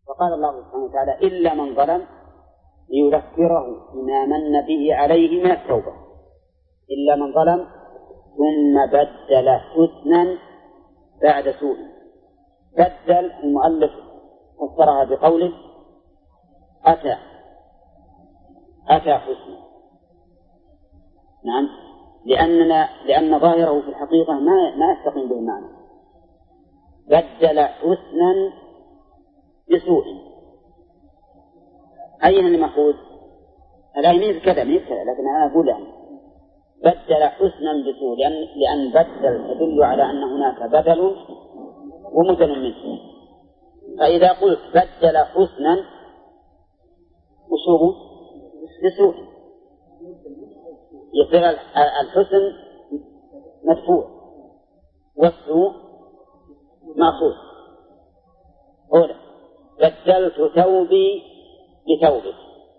وقال الله سبحانه وتعالى إلا من ظلم ليذكره بما من به عليه من التوبة، إلا من ظلم ثم بدل حسنا بعد سوء. بدل المؤلف فسرها بقوله أتى حسنا. نعم، لأن ظاهره في الحقيقة ما يستقيم به المعنى. بدل حسنا بسوء. أين المأخوذ؟ الآية كذا لكن أنا أقول يعني بدل حسنا بسوء، لأن بدل تدل على أن هناك بدل ومثل منه. فإذا قلت بدل حسنا وشوه بسوء يصير الحسن مدفوع والسوء مأخوذ. أولا بدلت ثوبي بثوبك،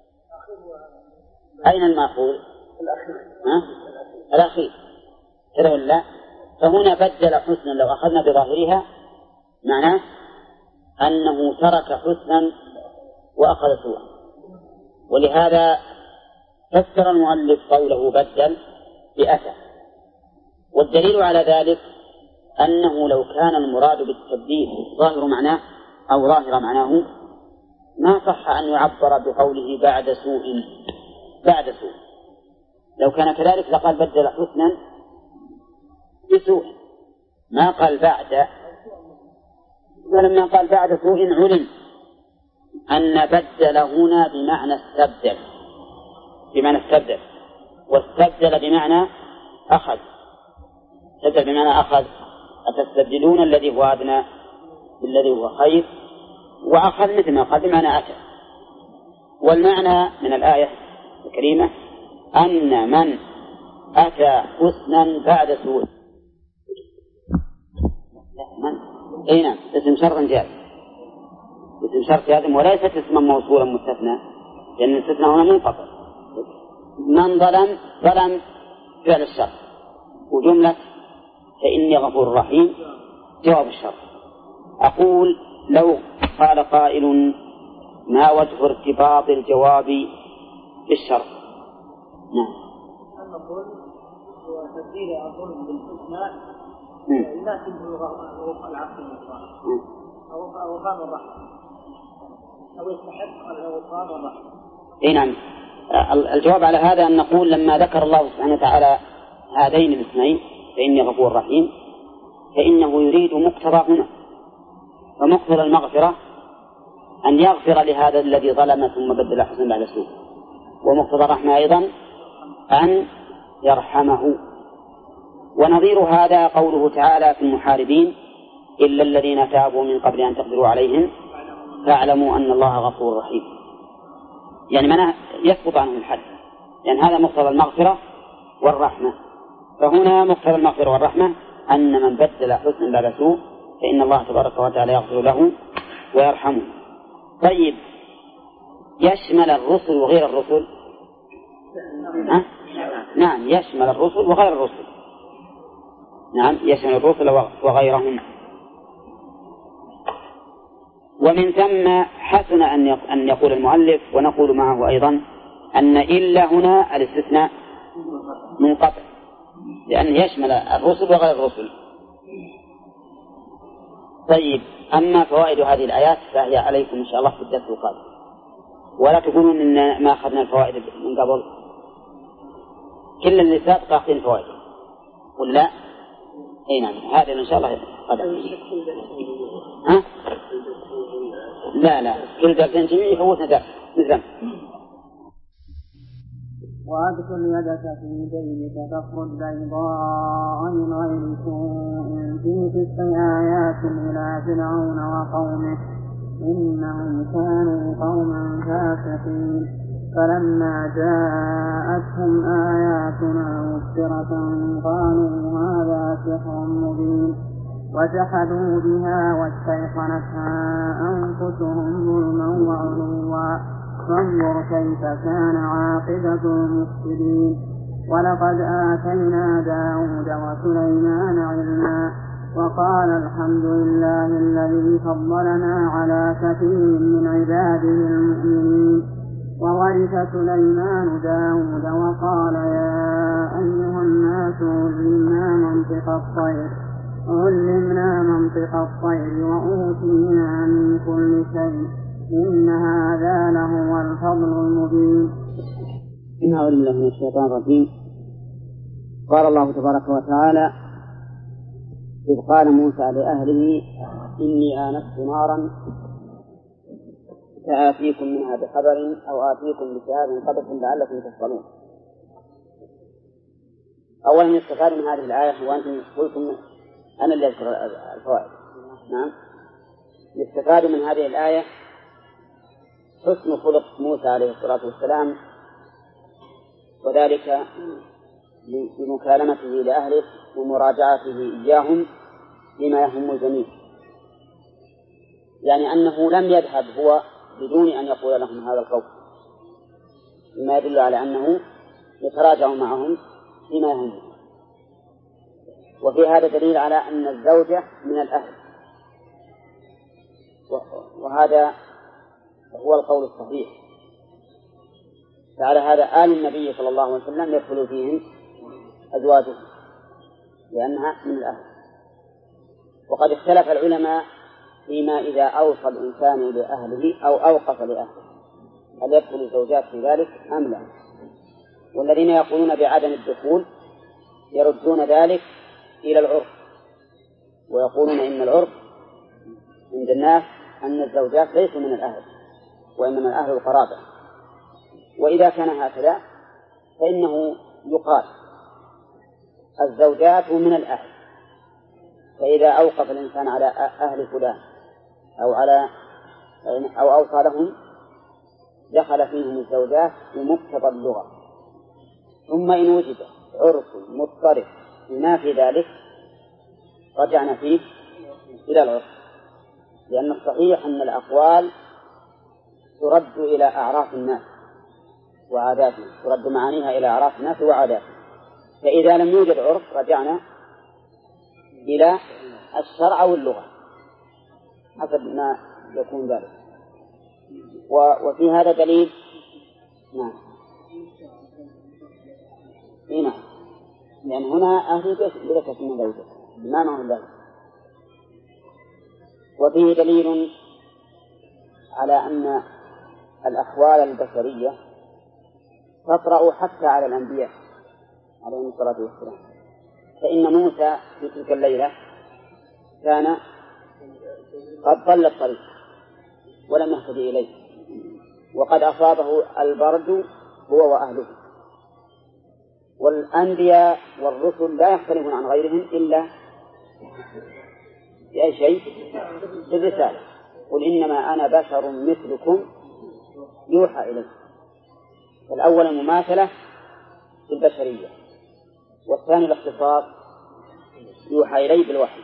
أين المأخوذ؟ الأخير كذا ولا؟ فهنا بدل حسنا لو أخذنا بظاهرها معناه أنه ترك حسنا وأخذ سوءا، ولهذا فسر المؤلف قوله بدل بأتى. والدليل على ذلك أنه لو كان المراد بالتبديل ظاهر معناه ما صح أن يعبر بقوله بعد سوء. لو كان كذلك لقال بدل حسنا بسوء، ما قال بعد. ولما قال بعد سوء علم أن بدل هنا بمعنى استبدل، واستبدل بمعنى أخذ. استبدل بمعنى أخذ، أتستبدلون الذي هو أدنى بالذي هو خير، وأخذ مثل ما قال بمعنى أتى. والمعنى من الآية الكريمة أن من أتى حسنا بعد سوء. نعم، اسم شرط جاء، اسم شرط جازم وليست اسما موصولا مستثنى، لأن الاستثناء هنا منقطع. من ظلم فعل الشرط، وجملة فإني غفور رحيم جواب الشرط. أقول لو قال قائل ما وجه ارتباط الجواب بالشرط؟ نعم. نقول وتبديل الظلم بالاستثناء يناسب العقل أو غفران الرحمة أو يستحق الغفران والرحمة. نعم. الجواب على هذا أن نقول لما ذكر الله سبحانه وتعالى هذين الاسمين فإني غفور رحيم فإنه يريد مقتضاهما، ومقتضى المغفرة أن يغفر لهذا الذي ظلم ثم بدل حسنا بعد سوء، ومقتضى الرحمة أيضا أن يرحمه. ونظير هذا قوله تعالى في المحاربين إلا الذين تابوا من قبل أن تقدروا عليهم فاعلموا أن الله غفور رحيم، يعني معناه يسقط عنهم الحد، لأن هذا مقتضى المغفرة والرحمة. فهنا مقتضى المغفرة والرحمة أن من بدل حسنا بعد سوء فإن الله تبارك وتعالى يغفر له ويرحمه. طيب، يشمل الرسل وغير الرسل؟ نعم، يشمل الرسل وغير الرسل. نعم، يشمل الرسل وغيرهم. ومن ثم حسن أن يقول المؤلف ونقول معه أيضا أن إلا هنا الاستثناء منقطع، لأن يشمل الرسل وغير الرسل. طيب، أما فوائد هذه الآيات فهي عليكم إن شاء الله في الدرس القادم، ولا تقولون إن ما أخذنا الفوائد من قبل، كل اللي سابق أخذين فوائد ولا؟ أي نعم، هذا إن شاء الله قدم. لا كل درسين جميع يفوتنا درس مثلا. وأدخل يدك في جيبك تخرج بيضاء من غير سوء في 9 آيات إلى فرعون وقومه إنهم كانوا قوما فاسقين. فلما جاءتهم آياتنا مبصرة قالوا هذا سحر مبين وجحدوا بها واستيقنتها أنفسهم ظلما وعلوا فانظر كيف كان عاقبة المفسدين. ولقد آتينا داود وسليمان علما وقال الحمد لله الذي فضلنا على كثير من عباده المؤمنين. وورث سليمان داود وقال يا أيها الناس علمنا منطق الطير وأوتينا من كل شيء إن هذا لهو الفضل المبين. أعوذ بالله من الشيطان الرجيم. قال الله تبارك وتعالى إذ قال موسى لأهله إني آنست نارا سآتيكم منها بخبر أو آتيكم بشهاب قبس لعلكم تصطلون. أولا يستفاد من هذه الآية وأنتم قلتم أنا اللي أذكر الفوائد. نعم، يستفاد من هذه الآية حسن خلق موسى عليه الصلاة والسلام، وذلك بمكالمته لأهله ومراجعته إياهم بما يهم الجميع، يعني أنه لم يذهب هو بدون أن يقول لهم هذا القول، مما يدل على أنه يتراجع معهم فيما يهمهم. وفي هذا دليل على أن الزوجة من الأهل، وهذا هو القول الصحيح. فعلى هذا آل النبي صلى الله عليه وسلم يدخل فيهم أزواجه لأنها من الأهل. وقد اختلف العلماء فيما إذا أوصى الإنسان لأهله أو أوقف لأهله هل يدخل الزوجات في ذلك أم لا. والذين يقولون بعدم الدخول يردون ذلك إلى العرف، ويقولون إن العرف عند الناس أن الزوجات ليسوا من الأهل وإنما الأهل القرابة. وإذا كان هكذا فإنه يقال الزوجات من الأهل، فإذا أوقف الإنسان على أهل فلان أو أوصى لهم دخل فيهم الزوجات بمقتضى اللغة. ثم إن وجد عرف مضطرب ما في ذلك رجعنا فيه إلى العرف، لأن الصحيح أن الأقوال ترد إلى أعراف الناس وعاداتهم، ترد معانيها إلى أعراف الناس وعاداتهم. فإذا لم يوجد عرف رجعنا إلى الشرع واللغة حسب ما يكون ذلك. وفي هذا دليل. نعم، نعم، لأن هنا أهل بلا شك من ذلك بمعنى من ذلك. وفيه دليل على أن الأحوال البشرية تطرأ حتى على الأنبياء عليهم الصلاة والسلام. فإن موسى في تلك الليلة كان قد ضل الطريق ولم يهتدي إليه، وقد أصابه البرد هو وأهله. والأنبياء والرسل لا يختلفون عن غيرهم إلا بأي شيء، في الرسالة. قل إنما أنا بشر مثلكم يوحى إليه. فالأول المماثلة في البشرية، والثاني الاختصاص يوحى إليه بالوحي.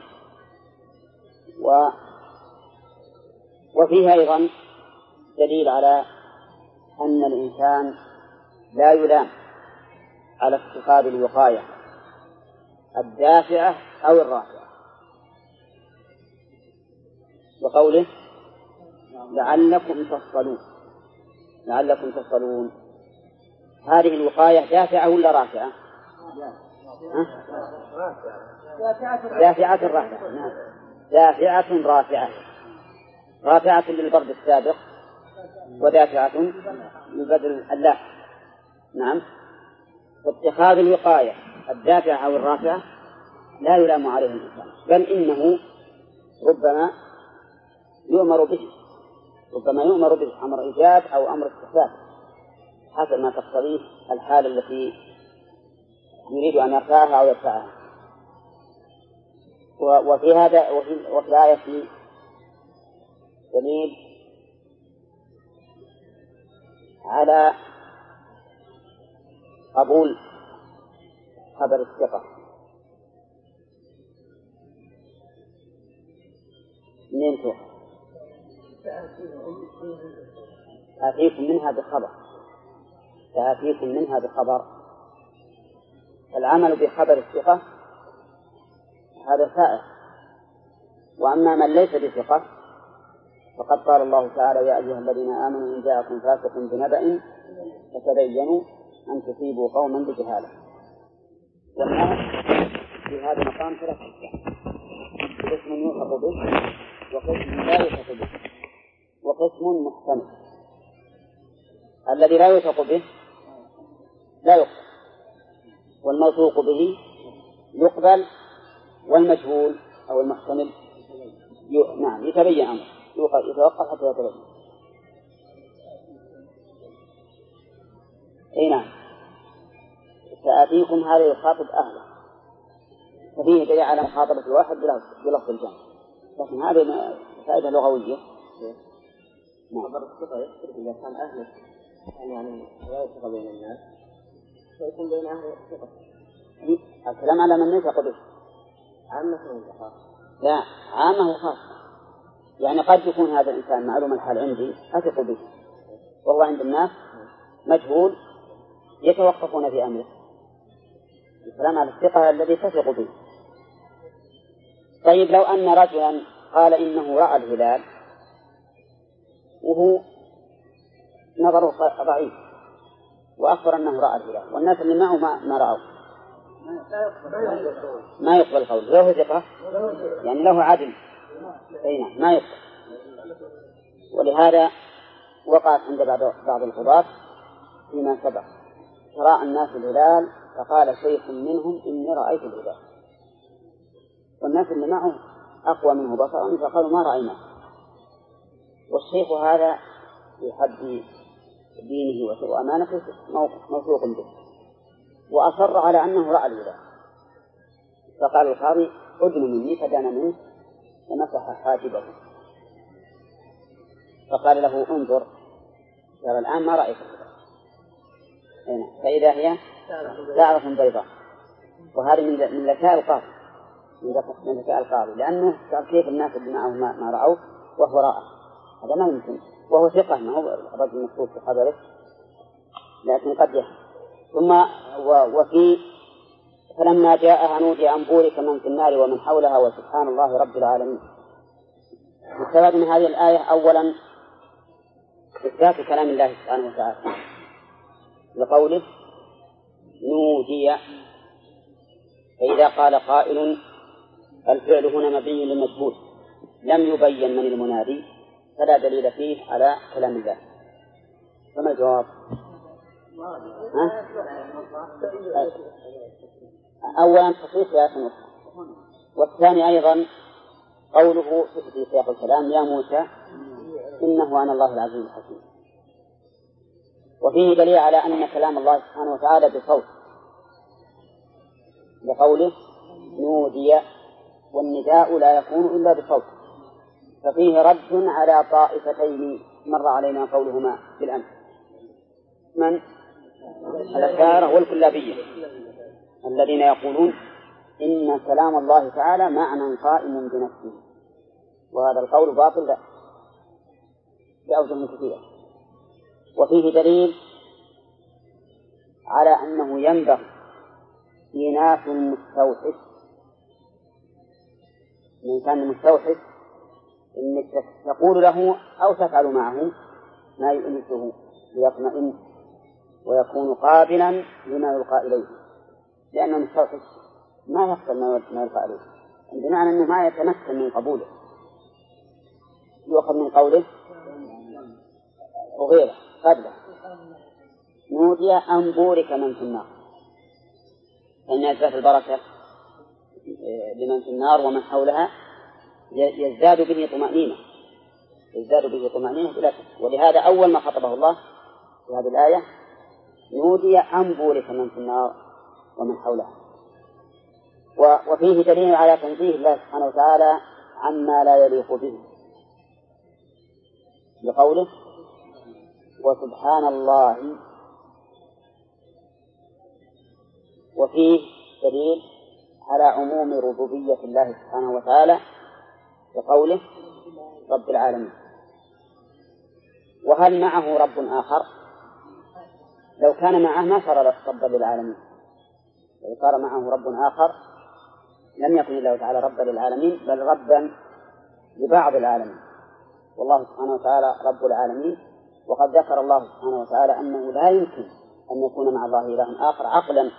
وفيها أيضا دليل على أن الإنسان لا يلام على اتخاذ الوقاية الدافعة أو الرافعة، وقوله لعلكم تصلون. هذه الوقاية دافعة ولا رافعة؟ دافعة رافعة. نعم، دافعة رافعة للبرد السابق ودافعة للبدر اللاحق. نعم، فاتخاذ الوقاية الدافعة أو الرافعة لا يلام عليه الإنسان، بل إنه ربما يؤمر به أمر إيجاب أو أمر استحباب حسب ما تقتضيه الحالة التي يريد أن يرفعها أو يدفعها. وفي هذا وفي الآية دليل على قبول خبر الثقة. منين تؤخذ؟ آتيكم منها بخبر. العمل بخبر الثقة هذا سائر وأما من ليس بثقة فقد قال الله تعالى: يا أيها الذين آمنوا إن جاءكم فاسق بنبأ فتبينوا أن تصيبوا قوما بجهالة. والناس في هذا المقام ثلاث أقسام: قسم يوثق به، وقسم لا يوثق به، وقسم محتمل. الذي لا يوثق به لا يقبل، والموثوق به يقبل، والمجهول أو المحتمل نعم يتبين أمره، يتوقف حتى يتبين. أي نعم. سآتيكم هذا يخاطب أهله، ففيه دليل على مخاطبة الواحد بلفظ الجمع، لكن هذه فائدة لغوية. خبر الثقة يختلف إذا كان أهله يعني لا يثق بين الناس، فيكون بين أهله ثقة. الكلام على من يثق به، عامة وخاصة. لا، عامة وخاصة. يعني قد يكون هذا الإنسان معلوم الحال عندي أثق به، وهو عند الناس مجهول يتوقفون في أمره. الكلام على الثقة الذي تثق به. طيب لو أن رجلا قال إنه رأى الهلال وهو نظره ضعيف، وأخبر أنه رأى الهلال، والناس اللي معه ما رأوا، ما يقبل قوله. له ثقة يعني له عدل، ما يقبل. ولهذا وقعت عند بعض القضاة فيما سبق رأى الناس الهلال، فقال شيخ منهم إني رأيت الهلال، والناس اللي معه أقوى منه بصرا فقالوا ما رأيناه. والشيخ هذا في حد دينه وأمانته موثوق به، وأصر على أنه رأى الهلال، فقال القاضي: أدن مني، فدان منه ومسح حاجبه، فقال له: انظر ترى الآن ما رأيت الهلال، فإذا هي شعرة بيضاء. وهذه من ذكاء القاضي، من ذكاء القاضي، لأنه قال كيف الناس اللي معه ما رأوا وهو رأى، هذا ما يمكن، وهو ثقة، ما هو رجل مخصوص في خبره، لكن قد يحصل. ثم وفي فلما جاءها نودي أن بورك من في النار ومن حولها وسبحان الله رب العالمين. السبب من هذه الآية أولا إثبات كلام الله سبحانه وتعالى لقوله نودي، فإذا قال قائل الفعل هنا مبني للمجهول لم يبين من المنادي فلا دليل فيه على كلام الله، فما الجواب؟ أولا تصريح آية أخرى، والثاني أيضا قوله في سياق الكلام: يا موسى إنه أنا الله العزيز الحكيم. وفيه دليل على أن كلام الله سبحانه وتعالى بصوت، لقوله نودي، والنداء لا يكون إلا بصوت، ففيه رد على طائفتين مر علينا قولهما بالأمس: من؟ الأشاعرة والكلابية، الذين يقولون إن كلام الله تعالى معنى قائم بنفسه، وهذا القول باطل بأوجه كثيرة. وفيه دليل على أنه ينبغي إيناس المستوحش، من كان المستوحش إنك تقول له أو تفعل معه ما يؤنسه ليطمئن ويكون قابلا لما يلقى إليه، لأن المستوحش ما يقبل ما يلقى إليه، بمعنى أنه ما يتمكن من قبوله، يؤخذ من قوله وغيره قبله: نودي أن بورك من في النار، فإن إثبات البركة لمن في النار ومن حولها يزداد به طمأنينة بلا شك. ولهذا أول ما خطبه الله في هذه الآية نودي أن بورك من في النار ومن حولها. وفيه دليل على تنزيه الله سبحانه وتعالى عما لا يليق به، بقوله وسبحان الله. وفيه دليل على عموم ربوبية الله سبحانه وتعالى بقوله رب العالمين. وهل معه رب آخر؟ لو كان معه ما صار ربا للعالمين، لو صار معه رب آخر لم يكن الله تعالى ربا للعالمين، بل ربا لبعض العالمين، والله سبحانه وتعالى رب العالمين. وقد ذكر الله سبحانه وتعالى أنه لا يمكن أن يكون مع الله إله آخر عقلا،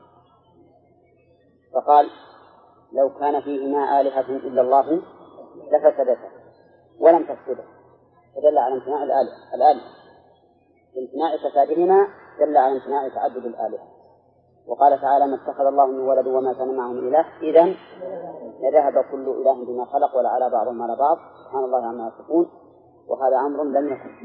فقال لو كان فيهما آلهة إلا الله لفسدتا ولم تفسده، فدل على امتناع الآلهة. امتناع فسادهما دل على امتناع تعدد الآلهة. وقال تعالى ما اتخذ الله من ولد وما كان معه من إله إذن لذهب كل إله بما خلق ولعلى بعضهم على بعض سبحان الله عما يصفون. وهذا أمر لم يكن.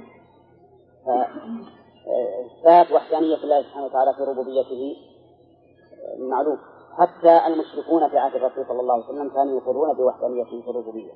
فإثبات وحدانية الله سبحانه وتعالى في ربوبيته معلوم. حتى المشركون في عهد الرسول صلى الله عليه وسلم كانوا يقرون بوحدانيته في الربوبية.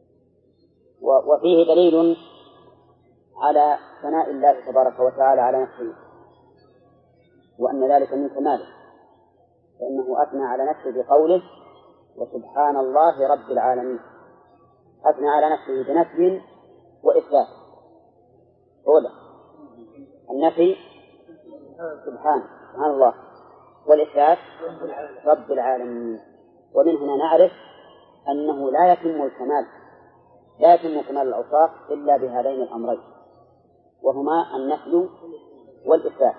وفيه دليل على ثناء الله تبارك وتعالى على نفسه وأن ذلك من كماله، فإنه أثنى على نفسه بقوله وسبحان الله رب العالمين. أثنى على نفسه بنفي وإثبات. أولا النفي سبحان الله، والإثبات رب العالمين. ومن هنا نعرف أنه لا يتم كمال الأوصاف إلا بهذين الأمرين، وهما النفي والإثبات.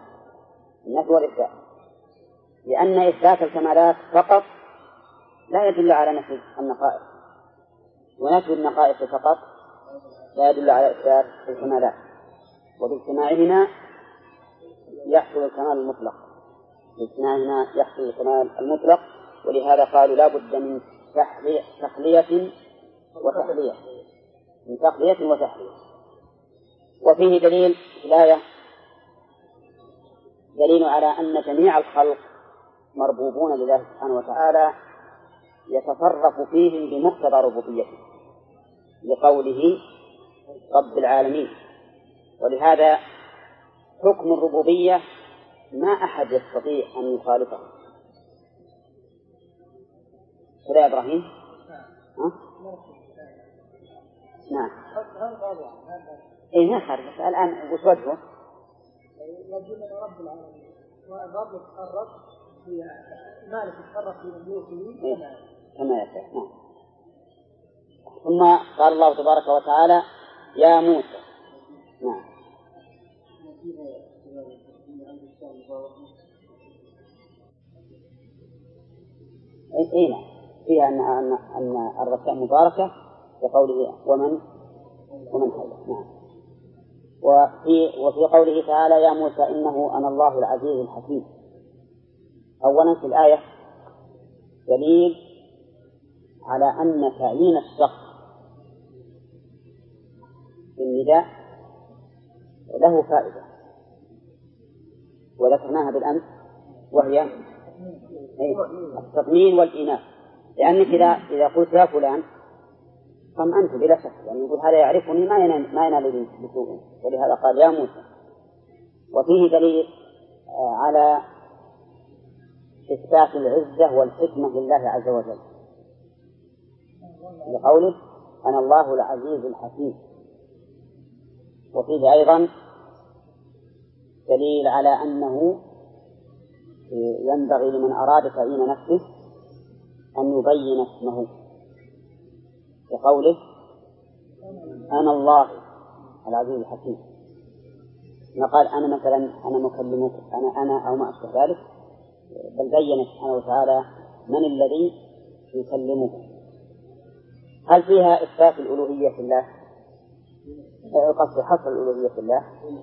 لأن إثبات الكمالات فقط لا يدل على نفي النقائص، ونفي النقائص فقط لا يدل على إثبات الكمالات. وباجتماعهما يحصل الكمال المطلق. ولهذا قالوا لا بد من تخلية وتحلية. وفيه دليل الآية دليل على أن جميع الخلق مربوبون لله سبحانه وتعالى يتصرف فيهم بمقتضى ربوبيته لقوله رب العالمين. ولهذا حكم الربوبية ما أحد يستطيع أن يخالفه. كذا يا إبراهيم؟ نعم. إيه ما خالف. الآن وش وجهه؟ يقول رب العالمين والرب يتصرف في مالك يتصرف في مملوكه كما يشاء. نعم. ثم قال الله تبارك وتعالى يا موسى. نعم. إيه فيها أن الرسائل مباركة بقوله ومن حوله. نعم. وفي قوله تعالى يا موسى إنه أنا الله العزيز الحكيم. أولا في الآية دليل على أن تعيين الشخص في النداء له فائدة، وذكرناها بالأمس، وهي التطمين والإناث. لأنك إذا قلت يا فلان طمأنت بلا شك، يعني يقول هذا يعرفني ما ينال لي بسوء، ولهذا قال يا موسى. وفيه دليل على إثبات العزة والحكمة لله عز وجل لقوله أنا الله العزيز الحكيم. وفيه أيضا دليل على أنه ينبغي لمن أراد تعيين نفسه أن يبين اسمه بقوله أنا الله العزيز الحكيم. ما قال أنا مثلا أنا مكلمك أنا أو ما أشبه ذلك، بل بين سبحانه وتعالى من الذي يكلمه. هل فيها إثبات الألوهية في الله؟ قصد حصر الألوهية في الله؟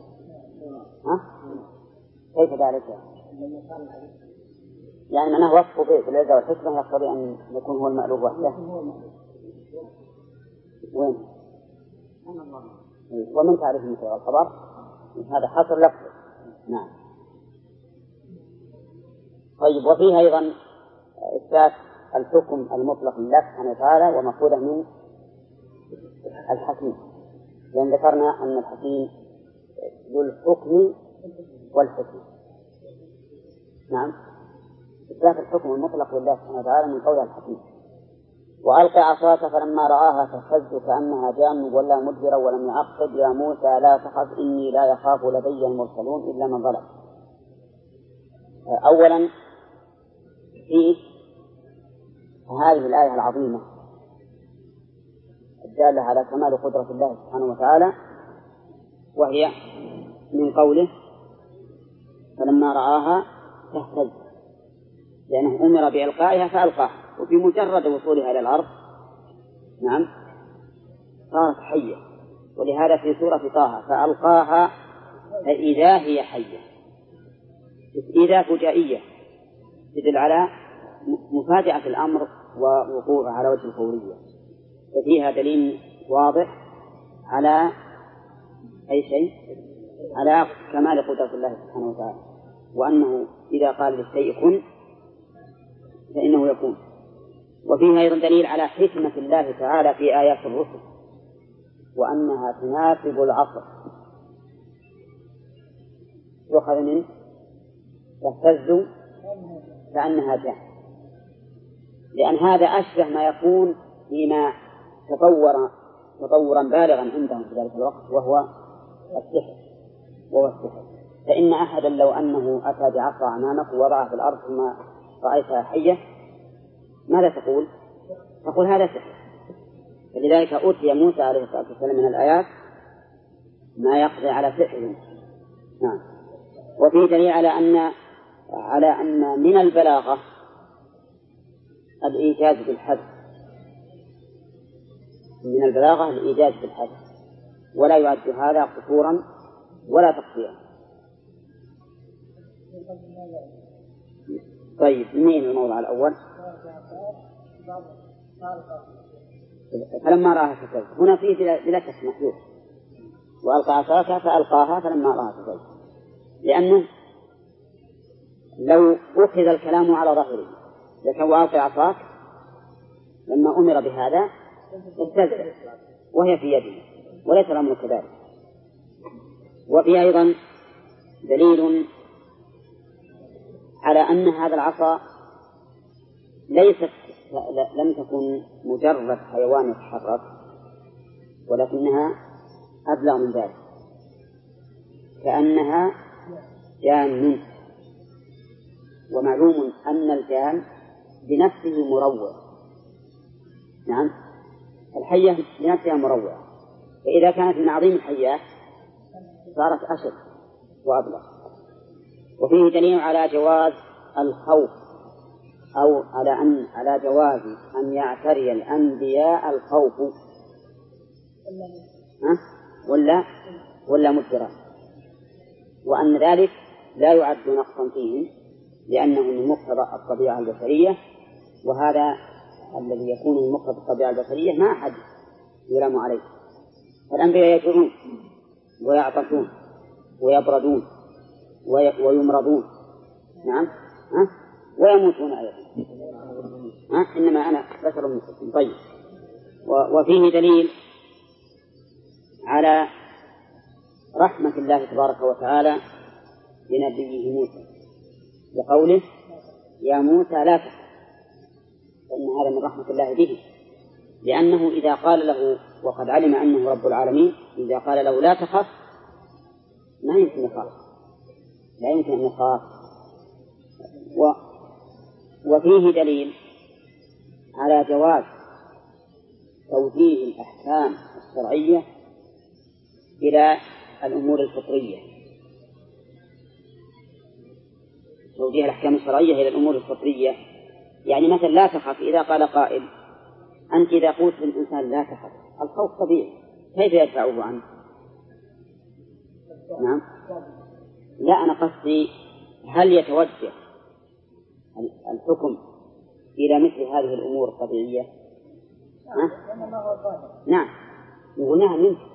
كيف ذلك؟ يعني معناه وصفه بالعزة والحكمة يقتضي أن يكون هو المألوف وحده. وين؟ ومن تعرف المثل والخبر؟ هذا حصر لفظ. نعم. طيب. وفيه أيضا إثبات الحكم المطلق لله سبحانه وتعالى ومأخوذه من الحكيم، لأن ذكرنا أن الحكيم ذو الحكم والحكم. نعم. إثبات الحكم المطلق لله سبحانه وتعالى من قول الحكيم. وألقى عصاك فلما رآها تهتز كأنها جان ولا مدبرا ولم يعقب يا موسى لا تخف إني لا يخاف لدي المرسلون إلا من ظلم. أولا في هذه الآية العظيمة الدالة على كمال قدرة الله سبحانه وتعالى، وهي من قوله فلما رآها تهتز، لأنه أمر بإلقائها فألقاها، وفي مجرد وصولها إلى الأرض نعم صارت حية. ولهذا في سورة طه فألقاها فإذا هي حية، إذا فجائية تدل على مفاجأة الأمر ووقوعه على وجه الفورية، ففيها دليل واضح على أي شيء، على كمال قدرة الله سبحانه وتعالى، وأنه إذا قال للشيء كن فإنه يكون. وفيها أيضا دليل على حكمة الله تعالى في آيات الرسل، وأنها تناسب العصر. يؤخذ منه تهتز كأنها جاء، لأن هذا أشبه ما يكون فيما تطورا بالغا عندهم في ذلك الوقت، وهو السحر. فإن أحدا لو أنه أتى بعصا أمامك ووضعها في الأرض ثم رأيتها حية ماذا تقول؟ تقول هذا سحر. فلذلك أوتي موسى عليه الصلاة والسلام من الآيات ما يقضي على سحره. نعم. وفيه دليل على أن من البلاغة الإيجاز بالحذف، من البلاغة الإيجاز بالحذف، ولا يعد هذا قصورا ولا تقصيرا. طيب مين الموضع الأول؟ فلما رآها تهتز، هنا فيه بلا شك محذوف، وألقى عصاها فألقاها فلما رآها تهتز، لأنه لو أخذ الكلام على ظاهره لكن وألقى عصاك لما أمر بهذا اهتزت وهي في يده، وليس الأمر كذلك. وفي أيضا دليل على أن هذا العصا لم تكن مجرد حيوان يتحرك، ولكنها أبلغ من ذلك، كأنها جان. ومعلوم أن الجان بنفسه مروع، نعم الحية بنفسها مروعة، فإذا كانت من عظيم الحيات صارت أشد وأبلغ. وفيه دليل على جواز الخوف، أو على جواز أن يعتري الأنبياء الخوف ولا مدبرا، وأن ذلك لا يعد نقصا فيهم، لأنه من مقتضى الطبيعة البشرية، وهذا الذي يكون من مقتضى الطبيعة البشرية ما أحد يلام عليه. فالأنبياء يجوعون ويعطشون ويبردون ويمرضون، نعم ويموتون أيضا، إنما أنا بشر مثلكم. طيب. وفيه دليل على رحمة الله تبارك وتعالى لنبيه موسى بقوله يا موسى لا تخف، فإن هذا من رحمة الله به، لأنه إذا قال له وقد علم أنه رب العالمين، إذا قال له لا تخف ما يمكن يخاف، لا يمكن أن يخاف. وفيه دليل على جواز توجيه الأحكام الشرعية إلى الأمور الفطرية، توجيه الأحكام الشرعية إلى الأمور الفطرية. يعني مثلا لا تخف، إذا قال قائل أنت إذا قلت للإنسان لا تخف الخوف طبيعي، كيف يدفعه عنه؟ نعم لا، أنا قصدي هل يتوجه الحكم إلى مثل هذه الأمور الطبيعية؟ نعم يقول نعم يمكن،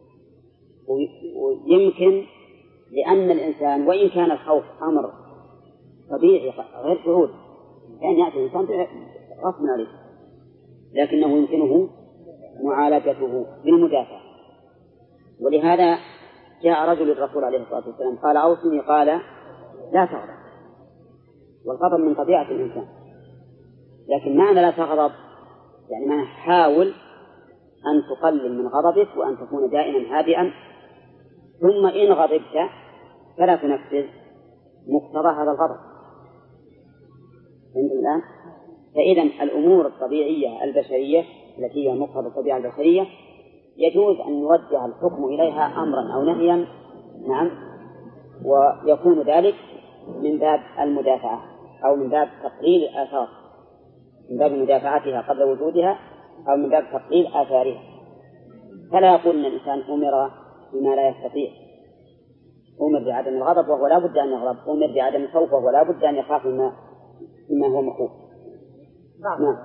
ويمكن لأن الإنسان وإن كان الخوف أمر طبيعي غير شعور، يعني يأتي الإنسان غصب عليه، لكنه يمكنه معالجته بالمدافع. ولهذا جاء رجل للرسول عليه الصلاة والسلام قال أوصني، قال لا تغضب، والغضب من طبيعة الإنسان، لكن معنى لا تغضب يعني معنى حاول أن تقلل من غضبك وأن تكون دائما هادئا، ثم إن غضبت فلا تنفذ مقتضى هذا الغضب. فهمتم الآن؟ فإذا الأمور الطبيعية البشرية التي هي مقتضى الطبيعة البشرية يجوز أن يوجه الحكم إليها أمرا أو نهيا. نعم. ويكون ذلك من باب المدافعة أو من باب تقليل الآثار، من باب مدافعتها قبل وجودها أو من باب تقليل آثارها. فلا يقول أن الإنسان أمر بما لا يستطيع، أمر بعدم الغضب وهو لا بد أن يغضب، أمر بعدم الخوف وهو لا بد أن يخاف مما هو مخوف. نعم.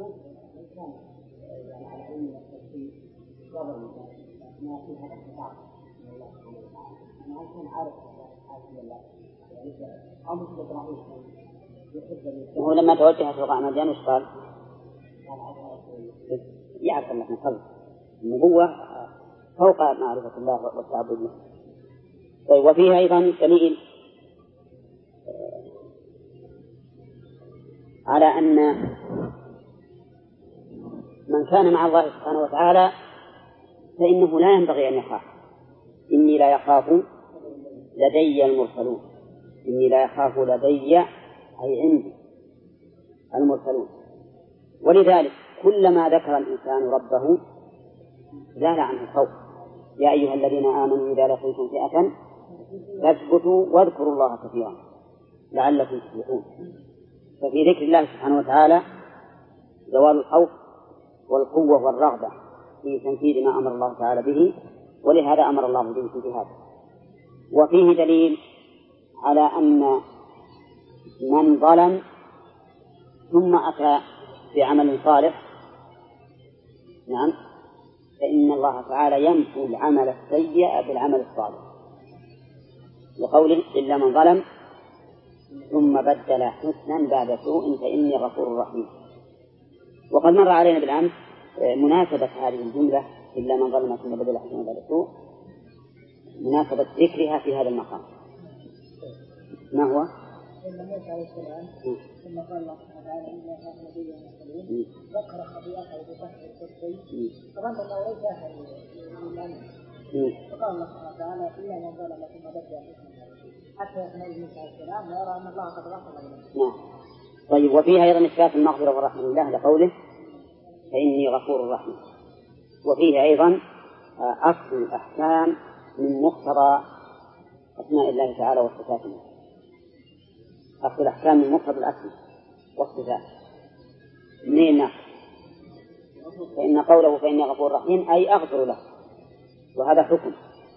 وهو لما توجه تلقاء مدين وش قال؟ يعرف الله من قبل النبوة فوق معرفة الله والتعبد له. طيب وفيها أيضا دليل على أن من كان مع الله سبحانه وتعالى فإنه لا ينبغي أن يخاف. إني لا يخاف لدي المرسلون، إني لا يخاف لدي أي عندي المرسلون. ولذلك كلما ذكر الإنسان ربه زال عنه الخوف. يا أيها الذين آمنوا إذا لقيتم فئة فاثبتوا واذكروا الله كثيرا لعلكم تفلحون. ففي ذكر الله سبحانه وتعالى زوال الخوف والقوة والرغبة في تنفيذ ما أمر الله تعالى به، ولهذا أمر الله به في جهاده. وفيه دليل على أن من ظلم ثم أتى بعمل صالح نعم فإن الله تعالى يمحو العمل السيء بالعمل الصالح، لقوله إلا من ظلم ثم بدل حسنا بعد سوء فإني غفور رحيم. وقد مر علينا بالأمس مناسبة هذه الجملة إلا من ظلم ثم بدل حسنا بعد سوء، مناسبة ذكرها في هذا المقام. ما هو؟ إن موسى عليه السلام ثم قال الله سبحانه وتعالى إن الله نبي المرسلين ذكر خطيئته بفتح الكفين فظن أنه ليس أحد من فقال الله سبحانه وتعالى إلا من ظلم ثم بدل حتى يكمل موسى عليه السلام ويرى أن الله قد غفر له. نعم. طيب وفيها أيضا إثبات المغفرة والرحمة لله لقوله فإني غفور رحيم. وفيه أيضا أصل الأحكام من مقتضى أسماء الله تعالى وصفاته، أصل الأحكام من مقتضى الأسماء والصفات. منين نأخذ؟ فإن قوله فإني غفور رحيم أي أغفر له، وهذا حكم.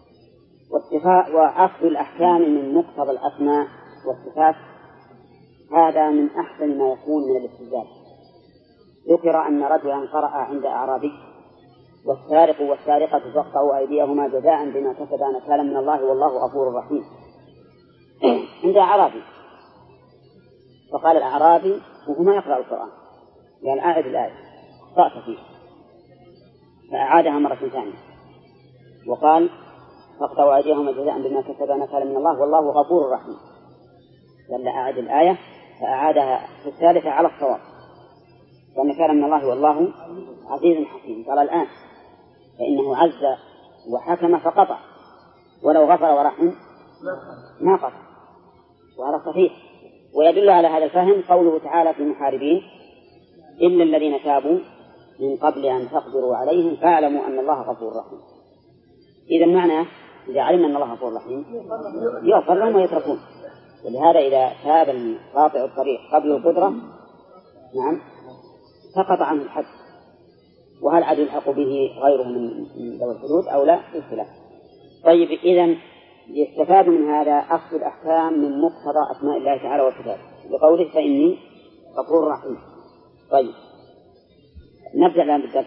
وأخذ الأحكام من مقتضى الأسماء والصفات هذا من أحسن ما يكون من الاستدلال. ذكر أن رجلا قرأ عند أعرابي والسارق والسارقة فاقطعوا أيديهما جزاء بما كسبا نكالا من الله والله غفور رحيم عند أعرابي. فقال الأعرابي وهو ما يقرأ القرآن قال أعد الآية أخطأت فيه، فأعادها مرة ثانية وقال فاقطعوا أيديهما جزاء بما كسبا نكالا من الله والله غفور رحيم. قال أعد الآية فأعادها في الثالثة على الصواب وأن كان من الله والله عزيز حكيم. قال الآن فإنه عز وحكم فقطع، ولو غفر ورحم ما قطع، وهذا صحيح. ويدل على هذا الفهم قوله تعالى في المحاربين إلا الذين تابوا من قبل أن تقدروا عليهم فاعلموا أن الله غفور رحيم. إذا معنى إذا علمنا أن الله غفور رحيم يغفر لهم ويتركون. ولهذا إذا تاب قاطع الطريق قبل القدرة نعم سقط عنه الحد، وهل عاد يلحق به غيره من ذوي الحدود أو لا؟ الخلاف. طيب إذن يستفاد من هذا أخذ الأحكام من مقتضى أسماء الله تعالى وصفاته بقوله فإني غفور رحيم. طيب نبدأ الآن بالدرس.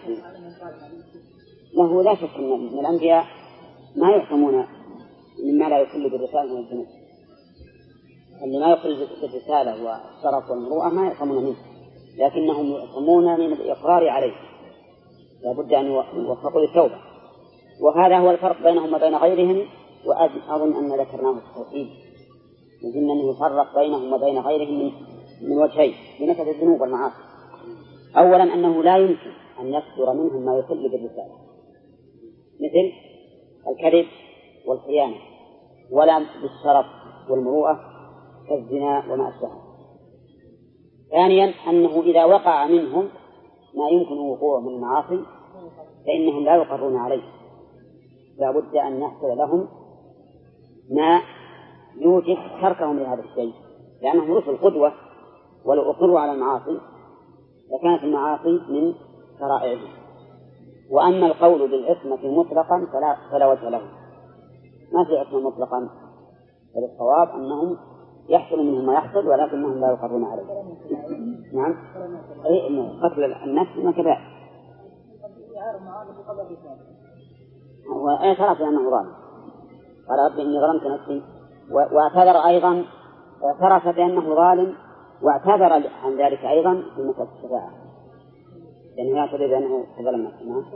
له لا شك أن الأنبياء ما يحكمون مما لا يخل بالرسالة من الذنوب، اللي ما يخل بالرسالة والشرف والمروءة ما يحكمون منه، لكنهم يحكمون من الإقرار عليه، لا بد أن يوفقوا للتوبة. وهذا هو الفرق بينهم وبين غيرهم. وأظن أن ذكرناه في التوحيد يمكن أن يفرق بينهم وبين غيرهم من وجهين في نسبة الذنوب والمعاصي. أولا أنه لا يمكن أن يصدر منهم ما يخل بالرسالة مثل الكذب والخيانة، ولا بالشرف والمروءة كالزنا وما أشبهه. ثانيا أنه إذا وقع منهم ما يمكن وقوعه من المعاصي فإنهم لا يقرون عليه، لا بد أن يحصل لهم ما يوجب تركهم لهذا الشيء، لأنهم رسل قدوة، ولو أقروا على المعاصي لكانت المعاصي من شرائعهم. وأما القول بالعصمة مطلقا فلا وجه له، ما في عصمة مطلقا، بل الصواب أنهم يحصل منهم ما يحصل ولكنهم لا يقرون عليه. نعم، أي قتل النفس ما كذا، واعترف بأنه ظالم، قال رب إني ظلمت نفسي، واعتذر أيضا، اعترف بأنه ظالم واعتذر عن ذلك أيضا بمسألة الشفاعة، لأنه يعتذر بأنه ظلم نفسه. نعم.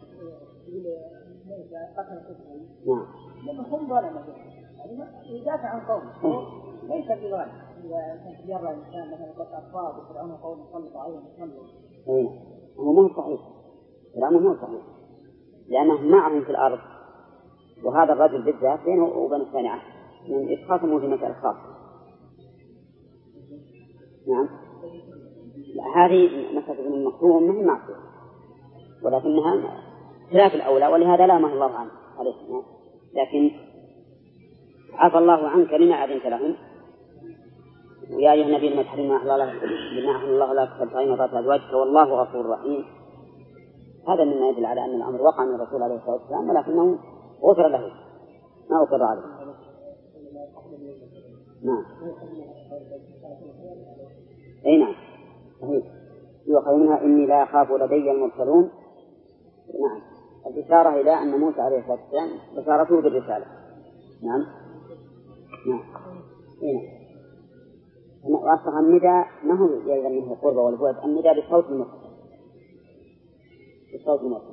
نعم. هم ظلموا، يدافع عن قومه، ليس بظالم. إذا يرى الإنسان مثلا قطع أطفال وفرعون قوم يسلط عليهم يصلوا. هو مو صحيح، كلامه مو صحيح، لأنهم معهم في الأرض، وهذا الرجل بالذات بينه وبين الثاني عهد من يتخاصموا في مسألة خاصة. نعم. هذه مسألة ابن المخزوم مهم معصية، ولكنها خلاف الأولى، ولهذا لامه الله عنه عليه السلام، لكن عفى الله عنك لما أذنت لهم، ويا أيها النبي لما تحرم ما أحل الله لك فابتغي مرضات أزواجك والله غفور رحيم. هذا مما يدل على أن الأمر وقع من الرسول عليه الصلاة والسلام، ولكنه غفر له ما أقر عليه. نعم. أي نعم صحيح. يؤخذ منها إني لا أخاف لدي المرسلون. نعم، الإشارة إلى أن موسى عليه الصلاة والسلام بشارته بالرسالة. نعم. نعم. أي نعم. وأصبح النداء ما هو يلزم منه القربة والبعد، النداء بصوت المرسل، بصوت المرسل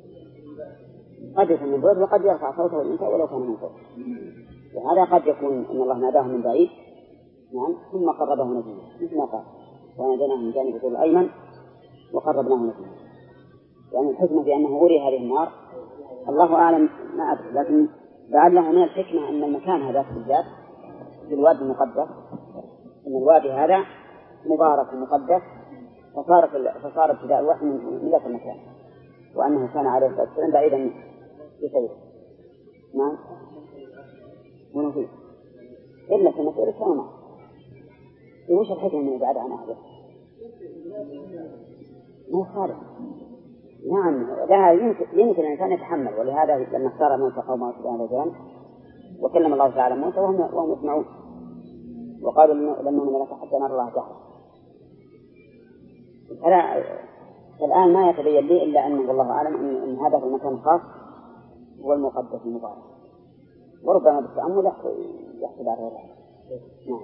قد يكون من بعد وقد يرفع صوته الإنسان ولو كان من فوق، وهذا قد يكون أن الله ناداه من بعيد. نعم. ثم قربه نجيا مثل ما قال وناديناه من جانب الطول الأيمن وقربناه نجيا، يعني الحكمة في أنه أري هذه النار الله أعلم ما أدري، لكن لعله من الحكمة أن المكان هذا بالذات في الوادي المقدس، أن الوادي هذا مبارك ومقدس، فصار ابتداء الوحي من ذاك المكان، وأنه كان عليه الصلاة والسلام بعيدا منه بسيره. نعم. ونفيه إلا في مسيرة كان معه. وش الحكمة من البعد عن أهله؟ ما خالف. نعم، لا يمكن الإنسان يتحمل، ولهذا لما اختار موسى قومه سبحانه وتعالى وكلم الله تعالى موسى وهم يسمعون، وقالوا لن نؤمن لك حتى نرى الله جهرا. الآن ما يتبين لي إلا أن الله أعلم أن هذا في المكان الخاص هو المقدس المبارك، وربما بالتأمل يحصل على هذا. نعم.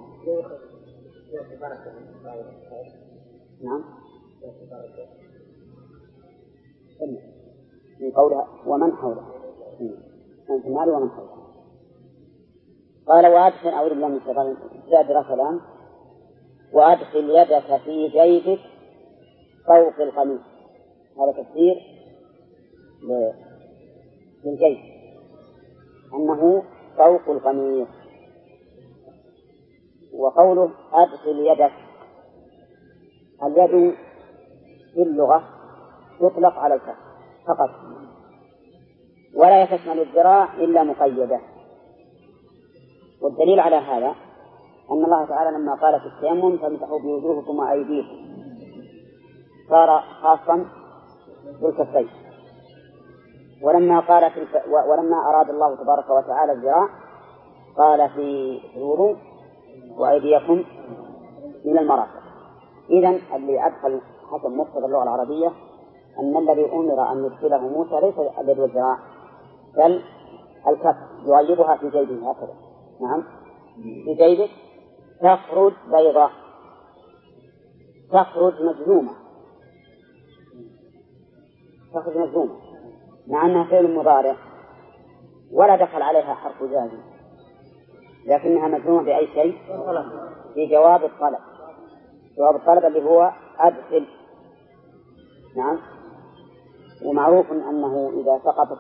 نعم. من قولها ومن حولها، من في النار ومن حولها. قال وأدخل أعوذ بالله من الشيطان زاد كلام وأدخل يدك في جيبك فوق القميص، هذا تفسير للجيب أنه فوق القميص. وقوله أدخل يدك، اليد في اللغة تطلق على الكف فقط، ولا يتشمل الذراع إلا مقيدة. والدليل على هذا أن الله تعالى لما قال في التيمم فامسحوا بوجوهكم وأيديكم صار خاصا بالكفين، ولما أراد الله تبارك وتعالى الذراع قال في الوضوء وأيديكم من المرافق. إذن اللي أدخل حسب مقتضى اللغة العربية أن الذي أمر أن يدخله موسى ليس اليد والذراع بل الكف، يغيبها في جيبه هكذا. نعم، في جيبك تخرج بيضاء، تخرج مجزومة، تخرج مجزومة مع أنها فعل مضارع ولا دخل عليها حرف جازم، لكنها مجزومة بأي شيء؟ في جواب الطلب، جواب الطلب اللي هو أدخل. نعم. ومعروف أنه إذا سقطت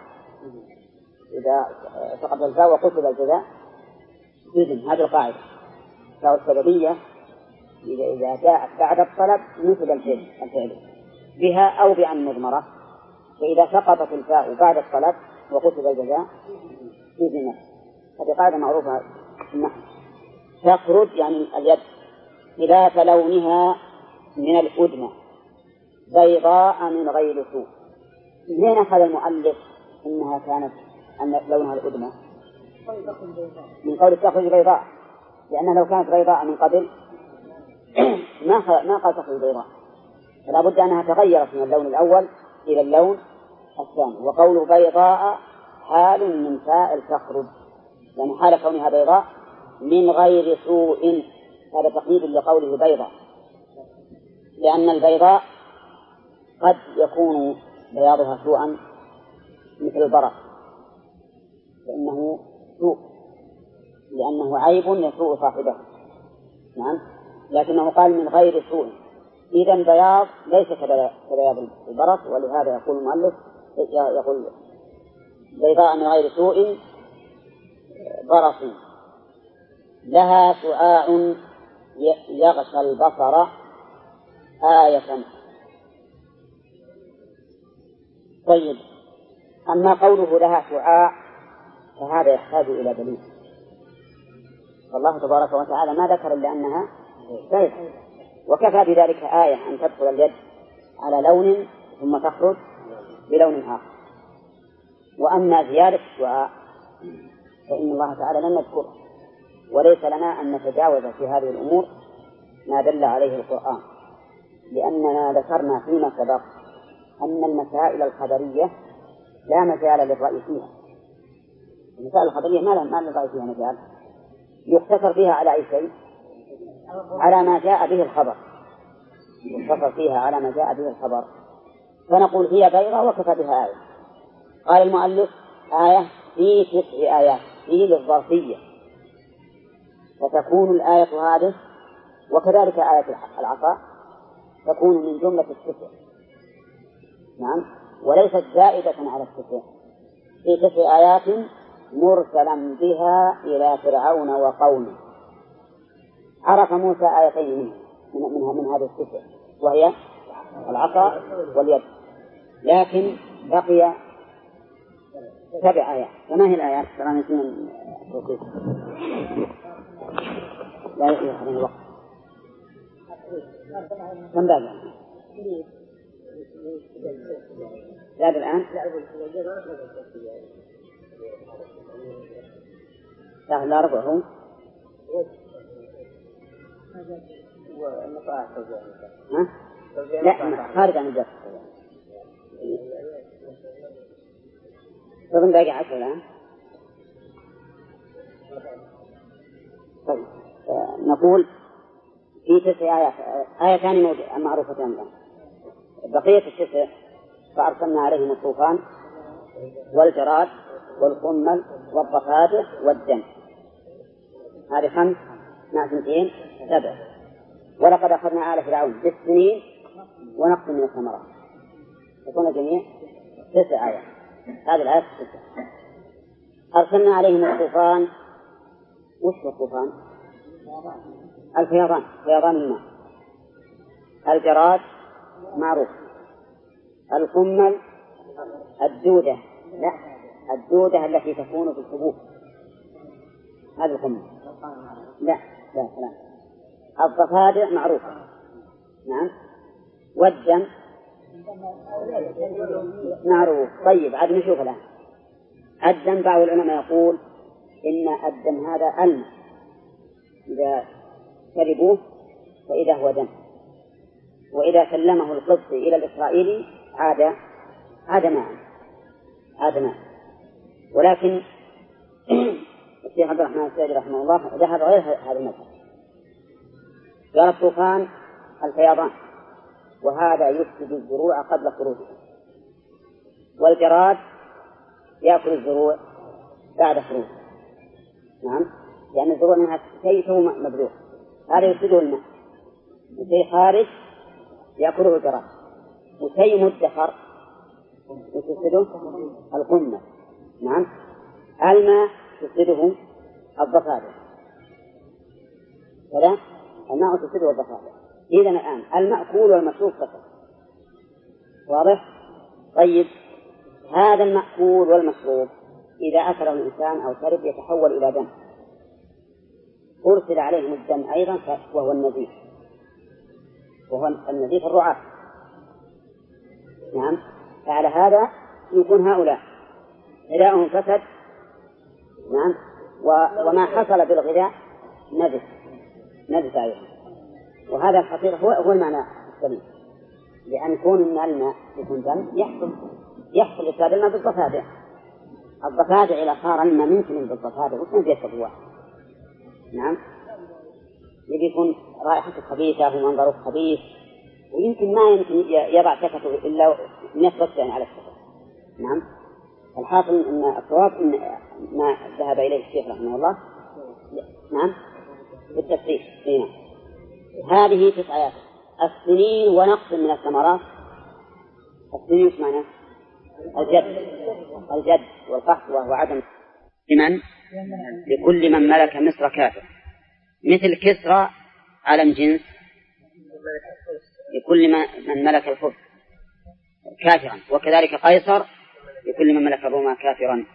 الفاء وقصد الجزاء جزم، هذه القاعدة. فالسببية إذا جاءت بعد الطلب مثل الفعل، بها أو بأن مضمرة، فإذا سقطت الفاء بعد الطلب وكتب الجزاء إذن. هذه قاعدة معروفة في النحو. تخرج يعني اليد خلاف لونها من الأدمى بيضاء من غير سوء. منين أخذ المؤلف إنها كانت أن لونها الأدمى؟ من قول تخرج بيضاء، لأنها لو كانت بيضاء من قبل ما قال تخرج بيضاء، فلا بد أنها تغيرت من اللون الأول إلى اللون الثاني. وقول بيضاء حال من فاعل تخرج، يعني حال كونها بيضاء من غير سوء، هذا تقييد لقوله بيضاء، لأن البيضاء قد يكون بياضها سوءا مثل البرق، فإنه سوء لأنه عيب يسوء صاحبه. نعم، لكنه قال من غير سوء، إذن بياض ليس كبياض البرق، ولهذا يقول المؤلف يقول بيضاء من غير سوء برص لها شعاع يغشى البصر آية. طيب، أما قوله لها شعاع فهذا يحتاج إلى دليل، والله تبارك وتعالى ما ذكر إلا أنها بيضاء، وكفى بذلك آية أن تدخل اليد على لون ثم تخرج بلون آخر. وأما زيادة الشعاع فإن الله تعالى لم يذكره، وليس لنا أن نتجاوز في هذه الأمور ما دل عليه القرآن، لأننا ذكرنا فيما سبق أن المسائل الخبرية لا مجال للرأي فيها. المسائل الخبرية ما للرأي فيها مجال، يقتصر فيها على أي شيء؟ على ما جاء به الخبر، يقتصر فيها على ما جاء به الخبر، فنقول هي بيضاء وكفى بها آية. قال المؤلف آية في 9 آيات، فيه للظرفية، فتكون الآية هذه وكذلك آية العصا تكون من جملة 9. نعم، وليست زائدة على 9. في 9 آيات مرسلا بها إلى فرعون وقومه. عرف موسى آيتين من هذه 9 وهي العصا واليد، لكن بقي 7 آيات. فما هي الآيات؟ ترى نسينا التوقيت، لا يخلي هذا الوقت. كم باقي؟ لا الآن لا ربعه لا خارج عن الجرس. تظن باقي 10 الآن. طيب، نقول في 9 آيات، آيتان معروفتان الآن، بقية 9 فأرسلنا عليهم الطوفان والجراد والقمل والضفادع والدم. هذه 5 مع 2 7. ولقد أخذنا آل فرعون بالسنين ونقص من الثمرات، يكون الجميع 9 آيات. هذه الآيات 9. أرسلنا عليهم الطوفان. وش هو الطوفان؟ الفيضان، فيضان الماء. الجراد معروف. القمل الدودة، لا الدودة التي تكون في الحبوب، هذا القمل. لا. الضفادع معروفة. نعم. والدم معروف. طيب، عاد نشوف الآن الدم. بعض العلماء يقول إن الدم هذا الماء، إذا شربوه فإذا هو دم، وإذا سلمه القبطي إلى الإسرائيلي عاد ماء. ولكن الشيخ عبد الرحمن السعدي رحمه الله ذهب غير هذا المذهب، قال الطوفان الفيضان، وهذا يفسد الزروع قبل خروجها، والجراد يأكل الزروع بعد خروجها. نعم، لأن الزروع منها شيء مبلوغ، هذا يفسده الماء، وشيء خارج يأكله الجراد، وشيء مدخر يفسده القمة. نعم، الماء يفسده الضفادع، كذا الماء تفسده الضفادع. إذن الآن المأكول والمشروب فقط، واضح؟ طيب، هذا المأكول والمشروب إذا أكله الإنسان أو شرب يتحول إلى دم، أرسل عليهم الدم أيضا وهو النزيف، وهو النزيف الرعاة. نعم، فعلى هذا يكون هؤلاء غذاؤهم فسد. نعم، وما حصل بالغذاء نجس أيضا. وهذا الحقيقة هو المعنى السليم، لأن كون من الماء يكون دم يحصل إفساد الماء بالضفادع. الضفادع إذا صار الماء ممكن بالضفادع وكان بيتبوا. نعم، يكون رائحته خبيثة ومنظره خبيث، ويمكن ما يمكن يضع سكته إلا نسبة على السكت. نعم، الحاصل أن الصواب أن ما ذهب إليه الشيخ رحمه الله نعم بالتفسير. هذه 9 آيات. السنين ونقص من الثمرات. السنين ايش معناه؟ الجد والقحط، وهو عدم لكل من ملك مصر كافر، مثل كسرى علم جنس لكل من ملك الخبز كافرا، وكذلك قيصر لكل من ملك الروم كافرا.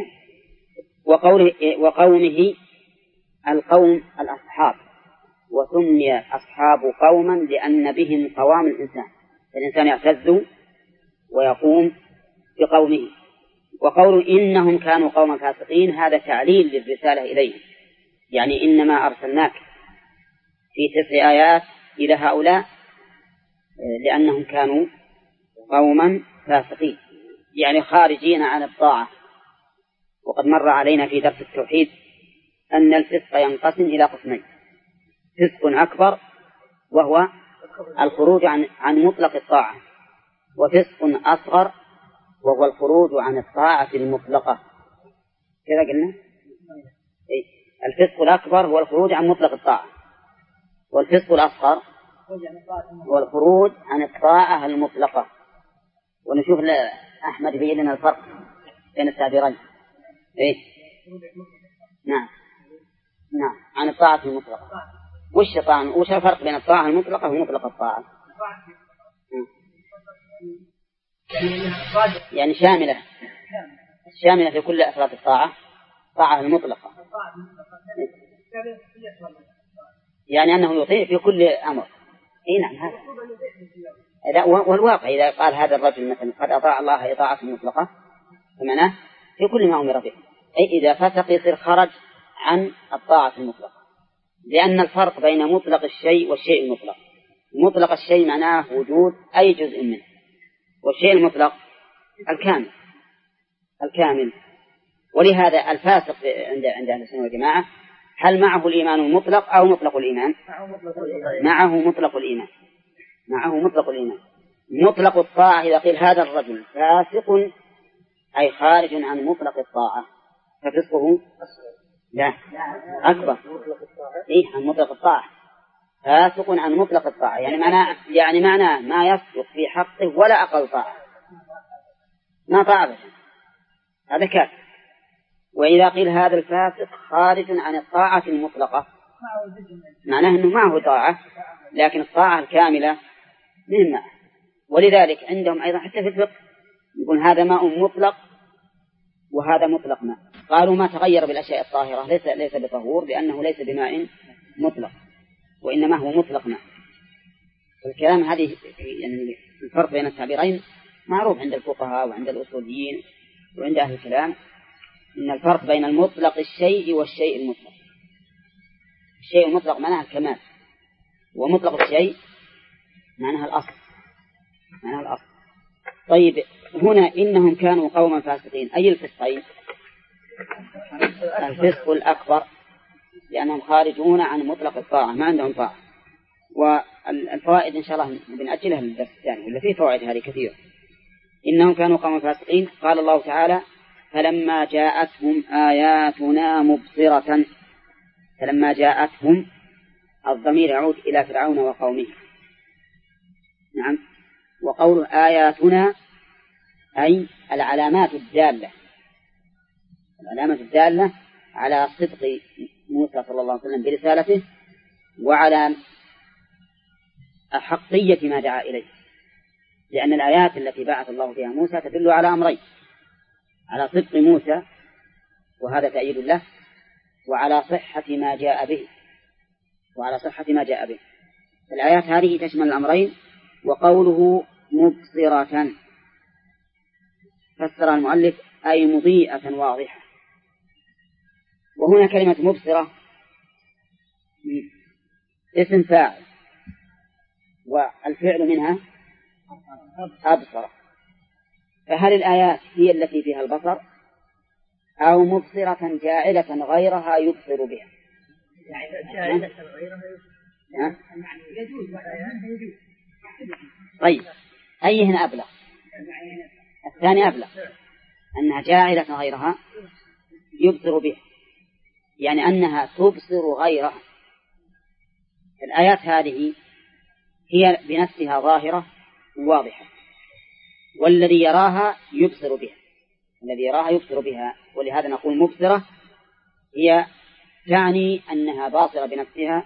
وقومه القوم الأصحاب، وسمي أصحاب قوما لأن بهم قوام الإنسان يعتز ويقوم بقومه. وقول إنهم كانوا قوما فاسقين هذا تعليل للرسالة إليهم، يعني إنما أرسلناك في 9 آيات إلى هؤلاء لأنهم كانوا قوما فاسقين، يعني خارجين عن الطاعة. وقد مر علينا في درس التوحيد أن الفسق ينقسم إلى قسمين: فسق أكبر وهو الخروج عن مطلق الطاعة، وفسق أصغر وهو الخروج عن الطاعة المطلقة. كذا قلنا؟ الفسق الأكبر هو الخروج عن مطلق الطاعة، والفسق الأصغر هو الخروج عن الطاعة المطلقة. ونشوف أحمد يبين لنا الفرق بين التعبيرين. نعم عن الطاعة المطلقة. وش الفرق بين الطاعة المطلقة ومطلق الطاعة؟ يعني شاملة في كل أفراد الطاعة، الطاعة المطلقة، يعني أنه يطيع في كل أمر. نعم هذا. والواقع إذا قال هذا الرجل مثلا قد أطاع الله إطاعة مطلقة فمعناه في كل ما أمر به، أي إذا فسق يصير خرج عن الطاعة المطلقة. لأن الفرق بين مطلق الشيء والشيء المطلق: مطلق الشيء معناه وجود أي جزء منه، والشيء المطلق الكامل. ولهذا الفاسق عند أهل السنة والجماعة هل معه الإيمان المطلق أو مطلق الإيمان؟ معه مطلق الإيمان. مطلق الطاعة إذا قيل هذا الرجل فاسق أي خارج عن مطلق الطاعة، ففسقه لا أكبر عن مطلق الطاعة، فاسق عن مطلق الطاعة، يعني معناه ما يصدق في حقه ولا أقل طاعة، ما طاعة هذا كافر. وإذا قيل هذا الفاسق خارج عن الطاعة المطلقة معناه أنه معه طاعة لكن الطاعة الكاملة من معه. ولذلك عندهم أيضا حتى في الفقه يقول هذا ماء مطلق وهذا مطلق ماء. قالوا ما تغير بالأشياء الطاهرة ليس بطهور، لأنه ليس بماء مطلق وإنما هو مطلق ماء. الكلام هذه يعني الفرق بين التعبيرين معروف عند الفقهاء وعند الأصوليين وعند أهل الكلام، إن الفرق بين المطلق الشيء والشيء المطلق. الشيء المطلق معناه الكمال، ومطلق الشيء معناه الأصل. طيب، هنا إنهم كانوا قوما فاسقين، أي الفسقين؟ الفسق الأكبر، لأنهم خارجون عن مطلق الطاعة، ما عندهم طاعة. والفوائد إن شاء الله بنأجلها للدرس الثاني، ولا فيه فوائد هذه كثيرة. إنهم كانوا قوما فاسقين. قال الله تعالى: فلما جاءتهم آياتنا مبصرة. فلما جاءتهم الضمير يعود إلى فرعون وقومه. نعم. وقول آياتنا أي العلامات الدالة على صدق موسى صلى الله عليه وسلم برسالته وعلى أحقية ما دعا إليه. لأن الآيات التي بعث الله فيها موسى تدل على أمرين: على صدق موسى وهذا تأييد له، وعلى صحة ما جاء به. الآيات هذه تشمل الأمرين. وقوله مبصرة فسر المؤلف أي مضيئة واضحة. وهنا كلمة مبصرة اسم فاعل، والفعل منها أبصر، فهل الآيات هي التي فيها البصر أو مبصرة جاعلة غيرها يبصر بها؟ طيب أيهن أبلغ؟ الثاني أبلغ، أنها جاعلة غيرها يبصر بها، يعني أنها تبصر غيرها. الآيات هذه هي بنفسها ظاهرة واضحة، والذي يراها يبصر بها، ولهذا نقول مبصرة هي تعني أنها باصرة بنفسها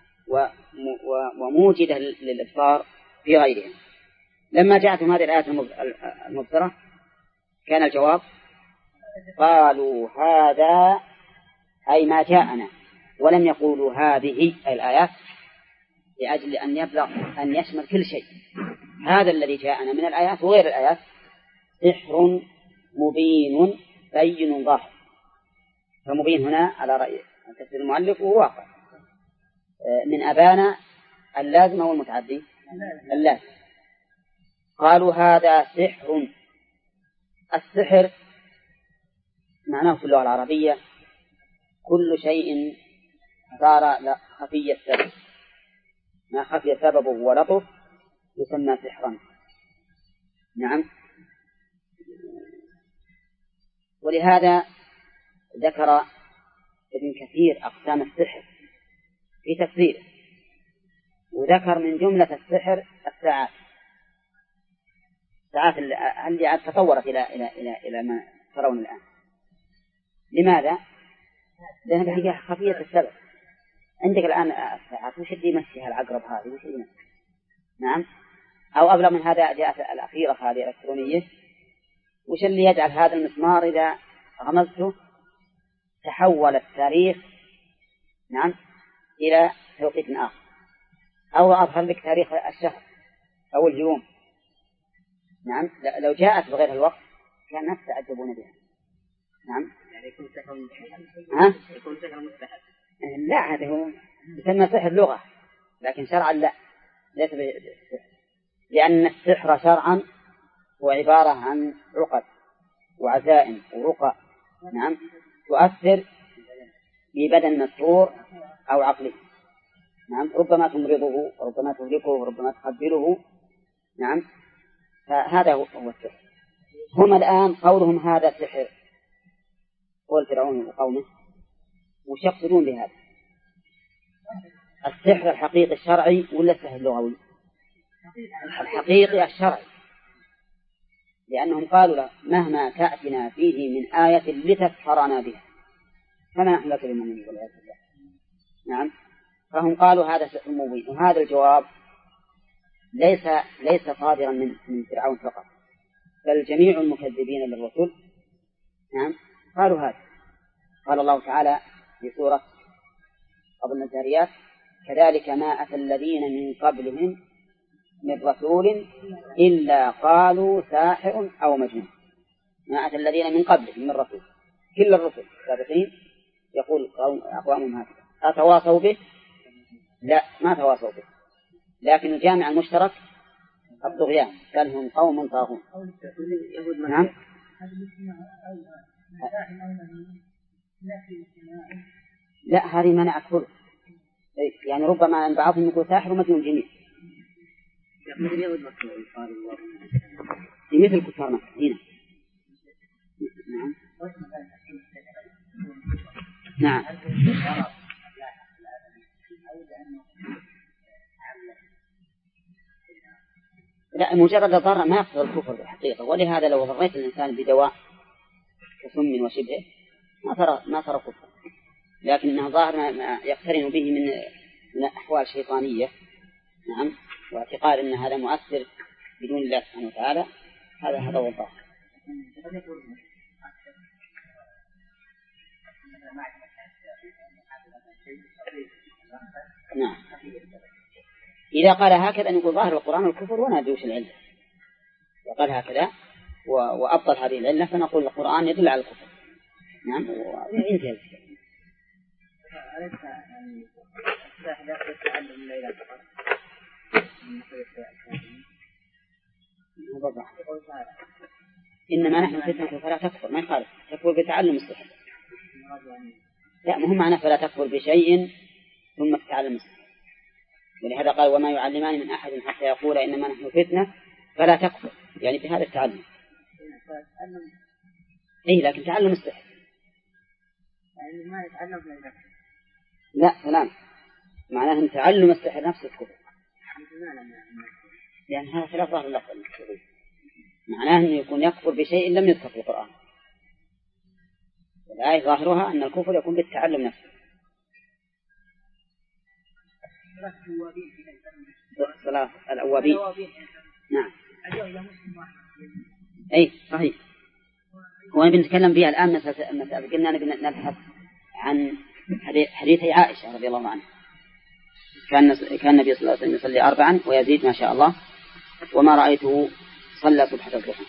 وموجدة للإبصار في غيرها. لما جاءتهم هذه الآيات المبصرة كان الجواب قالوا هذا أي ما جاءنا، ولم يقولوا هذه أي الآيات، لأجل أن يبلغ أن يشمل كل شيء. هذا الذي جاءنا من الآيات وغير الآيات سحر مبين بين ظاهر. فمبين هنا على رأي تفسير المؤلف وهو واقع من أبانا اللازم والمتعدي اللازم. قالوا هذا سحر. السحر معناه في اللغة العربية كل شيء صار خفي السبب، ما خفي سببه ولطف يسمى سحرا. نعم. ولهذا ذكر ابن كثير أقسام السحر في تفسيره، وذكر من جملة السحر الساعات اللي تطورت إلى ما ترون الآن. لماذا؟ لأنها بحقيقة خفية السبب. عندك الآن الساعات وش اللي يمشيها العقرب هذه وش اللي يمشيها؟ نعم. أو أبلغ من هذا جاءت الأخيرة هذه الإلكترونية، وش اللي يجعل هذا المسمار إذا غمزته تحول التاريخ نعم إلى توقيت آخر، أو أظهر لك تاريخ الشهر أو اليوم. نعم. لو جاءت بغير الوقت كان الناس تعجبون بها. نعم. يعني يكون سحر مستحب. يكون سحر مستحب. لا، هذا هو يسمى سحر لغة، لكن شرعا لا، ليس بسحر، لأن السحر شرعا هو عبارة عن عقد وعزائم ورقى نعم تؤثر ببدن مسرور أو عقله. نعم. ربما تمرضه وربما تهلكه وربما تخبله. نعم. فهذا هو السحر. هم الآن قولهم هذا سحر، قول فرعون وقومه، وش يقصدون بهذا؟ السحر الحقيقي الشرعي ولا السحر اللغوي؟ الحقيقي الشرعي، لأنهم قالوا له مهما تأتنا فيه من آية لتسحرنا بها فما نحن لك بمؤمنين والعياذ بالله. نعم. فهم قالوا هذا سحر مبين. وهذا الجواب ليس صادرا من فرعون فقط، بل جميع المكذبين للرسل نعم قالوا هذا. قال الله تعالى في سورة قبل الذاريات كذلك ما أتى الذين من قبلهم من رسول إلا قالوا ساحر أو مجنون. ما أتى الذين من قبلهم من رسول، كل الرسل السابقين يقول أقوامهم هكذا. أتواصوا به؟ لا، ما تواصوا به، لكن الجامع المشترك الطغيان، قال هم قوم طاغون. نعم. لا، هذه منع كل، يعني ربما أن بعضهم يقول ساحر ومجنون جميع في مثل كفار مكة هنا. نعم. نعم. لا، مجرد الضرر ما يقتضي الكفر بالحقيقة، ولهذا لو ضريت الإنسان بدواء كسم وشبهه ما ترى كفر، لكن إنه ظاهر ما يقترن به من أحوال شيطانية. نعم. واعتقاد أن هذا مؤثر بدون الله سبحانه وتعالى، هذا هو الظاهر. نعم. إذا قال هكذا نقول ظاهر القرآن الكفر ولا ندوش العلة. إذا قال هكذا وأبطل هذه العلة فنقول القرآن يدل على الكفر. نعم. وينتهي الكلام. إنما نحن فتنة فلا تكفر، ما يخالف تكفر بتعلم السحر. لا مهم معناه فلا تكفر بشيء ثم تتعلم السحر. ولهذا قال وما يعلمان من أحد حتى يقول إنما نحن فتنة فلا تكفر، يعني بهذا التعلم. إيه لكن تعلم السحر يعني ما يتعلم لا سلام، معناه أن تعلم السحر نفسه كفر. يعني هذا خلاف ظاهر اللفظ. معناه أنه يكون يكفر بشيء لم يذكر في القرآن. الآية ظاهرها أن الكفر يكون بالتعلم نفسه. صلاة الأوابين. نعم. أي صحيح. ونبي نتكلم فيها الآن مسألة قلنا نبحث عن حديث عائشة رضي الله عنها. كان النبي صلى الله عليه وسلم يصلي 4 ويزيد ما شاء الله، وما رأيته صلى سبحة الضحى.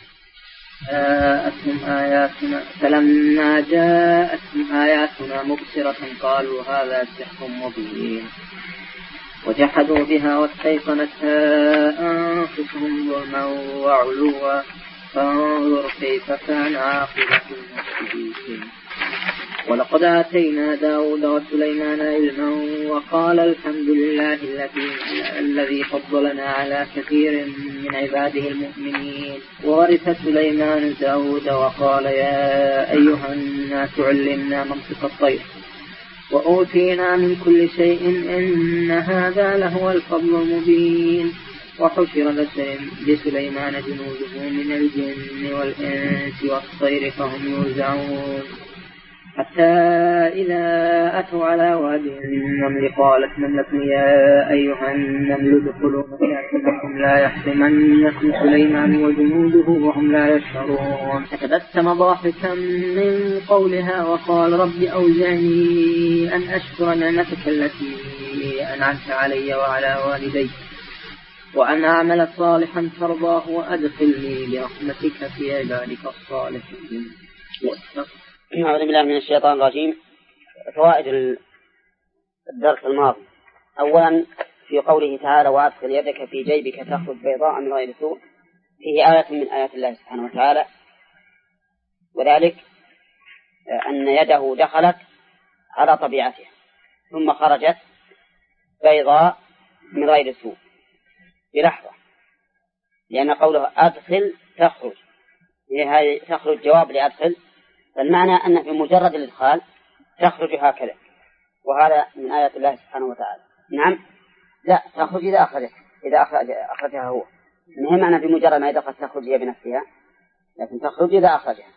فلما جاءتهم آياتنا مبصرة قالوا هذا سحر مبين وجحدوا بها واستيقنتها أنفسهم ظلما وعلوا فانظر كيف كان عاقبة المفسدين. ولقد آتينا داود وسليمان علما وقال الحمد لله الذي فضلنا على كثير من عباده المؤمنين. وورث سليمان داود وقال يا أيها الناس علمنا منطق الطير وأوتينا من كل شيء إن هذا لهو الفضل المبين. وحشر لسليمان جنوده من الجن والإنس والطير فهم يوزعون حتى إذا أتوا على وادي النمل قالت نملة يا أيها النمل ادخلوا مساكنكم لا يحطمنكم سليمان وجنوده وهم لا يشعرون. فتبسم ضاحكا من قولها وقال رب أوزعني أن أشكر نعمتك التي أنعمت علي وعلى والدي وأن أعمل صالحا ترضاه وأدخلني برحمتك في عبادك الصالحين. أعوذ بالله من الشيطان الرجيم. فوائد الدرس الماضي. أولا في قوله تعالى وأدخل يدك في جيبك تخرج بيضاء من غير سوء، فيه آية من آيات الله سبحانه وتعالى، وذلك أن يده دخلت على طبيعتها ثم خرجت بيضاء من غير سوء بلحظة، لأن قوله أدخل تخرج تخرج جواب لأدخل، فالمعنى أن بمجرد الإدخال تخرج هكذا، وهذا من آيات الله سبحانه وتعالى. نعم لا تخرج إذا أخرجها هو، مهم أن بمجرد ما يدخل تخرج هي بنفسها، لكن تخرج إذا أخرجها.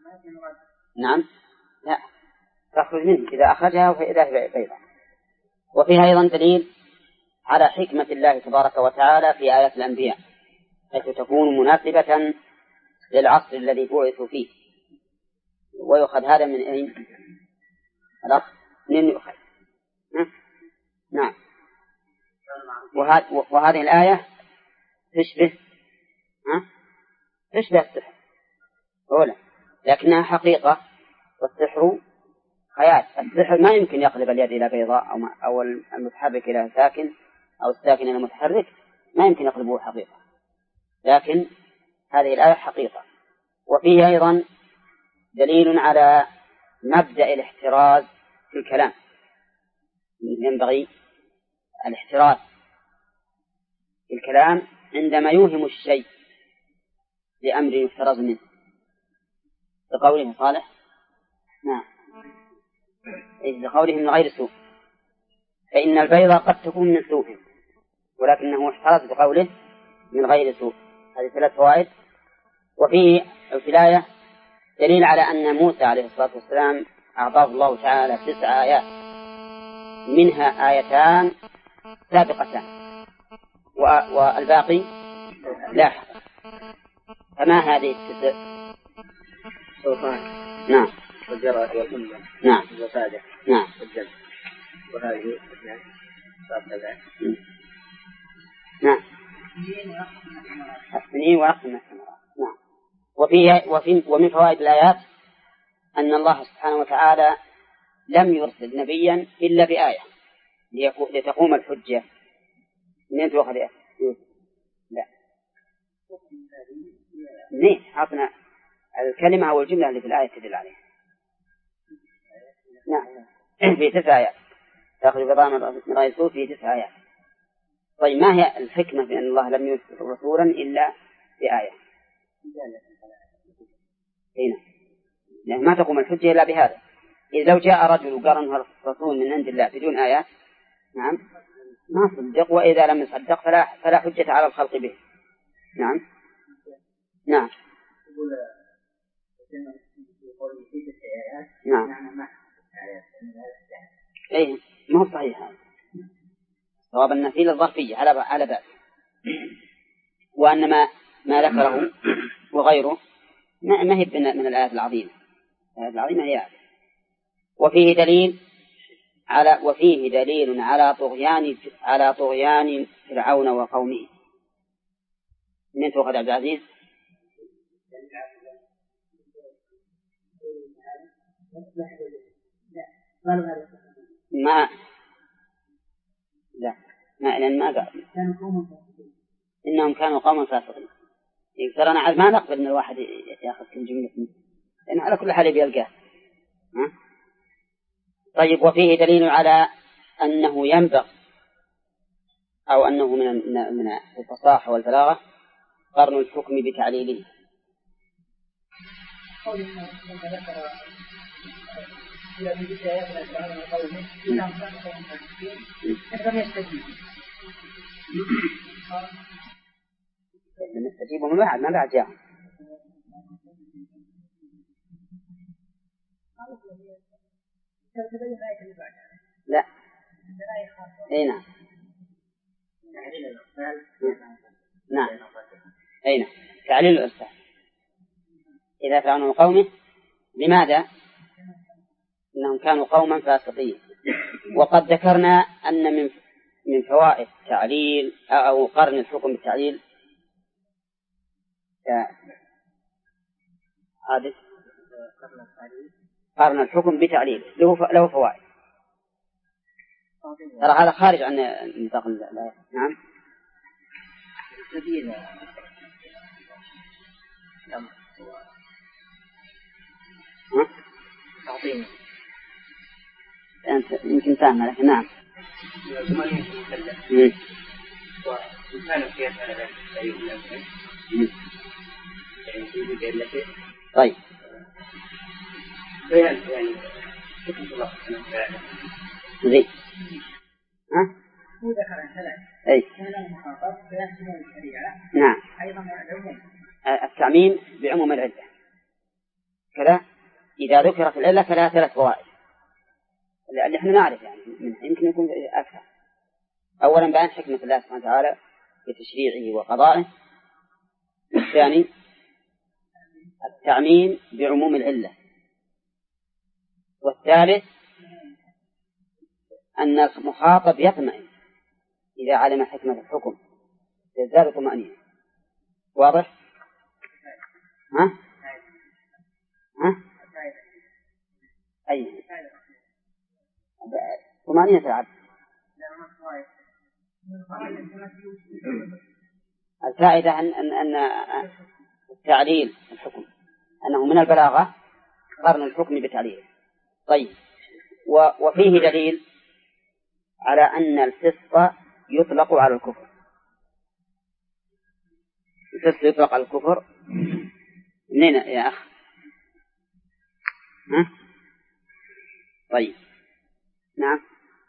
نعم لا تخرج منه إذا أخرجها فإذا هي بيضاء. وفيها أيضا دليل على حكمة الله تبارك وتعالى في آيات الأنبياء، حيث تكون مناسبة للعصر الذي بعثوا فيه. ويؤخذ هذا من أين؟ الأخ من يؤخذ؟ نعم. وهذه الآية تشبه السحر أولا، لكنها حقيقة، والسحر خيال. السحر ما يمكن يقلب اليد إلى بيضاء أو المتحرك إلى ساكن أو الساكن إلى متحرك، ما يمكن يقلبه حقيقة، لكن هذه الآية حقيقة. وفيه أيضا دليل على مبدأ الاحتراز في الكلام، ينبغي الاحتراز في الكلام عندما يوهم الشيء لأمر يحترز منه، بقوله صالح نعم بقوله من غير سوء، فإن البيضة قد تكون من سوء ولكنه احترز بقوله من غير سوء. هذه 3 فوائد. وفيه في الآية دليل على أن موسى عليه الصلاة والسلام أعطاه الله تعالى 9 آيات، منها 2 سابقتان والباقي لاحقا. فما هذه التسع؟ سلطان. نعم. والجرأة والأمة. نعم. والفادة. نعم. والجنة. وهذه اثنان. نعم. السنين وأقصى من الثمرات. نعم. ومن فوائد الآيات أن الله سبحانه وتعالى لم يرسل نبيا إلا بآية لتقوم الحجة. منين تأخذ يا يوسف؟ لا. منين عطنا الكلمة أو الجملة اللي في الآية تدل عليها. نعم. في 9 آيات. تأخذ بضامن من رأي في 9 آيات. طيب ما هي الحكمة في أن الله لم يرسل رسولا إلا بآية؟ هنا يعني ما تقوم الحجة إلا بهذا. إذا لو جاء رجل وقال أنه رسول من عند الله بدون آيات، نعم، ما صدق، وإذا لم يصدق فلا حجة على الخلق به. نعم. نعم. نعم. أي ما هو صحيح هذا. صواب النفيل الظرفية على باب، وأن ما ذكره وغيره ما هي من الآيات العظيمة. الآيات العظيمة هي هذه. وفيه دليل على طغيان فرعون وقومه. من تأخذ عبد العزيز؟ لأن ما قال إنهم كانوا قوما فاسقين. ترى أنا ما نقبل إن الواحد يأخذ كل جملة، لأن على كل حال بيلقاه. طيب. وفيه دليل على أنه ينبغي أو أنه من الفصاحة والبلاغة قرن الحكم بتعليله. لم يستجيبوا من بعد ما بعد جاءهم. لا. أي نعم. نعم. أي نعم. تعليل الإرسال إذا فرعون قومه. لماذا؟ إنهم كانوا قوما فاسقين. وقد ذكرنا أن من فوائد تعليل أو قرن الحكم بالتعليل هذا قرن الحكم بتعليل له فوائد. ترى هذا خارج عن نطاق الآية. نعم. أنت يمكن فاهم لكن نعم. طيب. زين. ها؟ أي. نعم. التعميم بعموم العلة كذا. إذا ذكرت العلة فلها 3 فوائد، لأن احنا نعرف يعني يمكن يكون أكثر. أولا بيان حكمة الله سبحانه وتعالى في تشريعه وقضائه. الثاني التعميم بعموم العلة. والثالث أن المخاطب يطمئن إذا علم حكمة الحكم يزداد طمأنينة. واضح؟ ها؟ أي طمأنينة العبد. الفائدة أن تعليل الحكم أنه من البلاغة قرن الحكم بتعليله. طيب. وفيه دليل على أن الفسق يطلق على الكفر. الفسق يطلق على الكفر منين يا أخ؟ ها؟ طيب. نعم.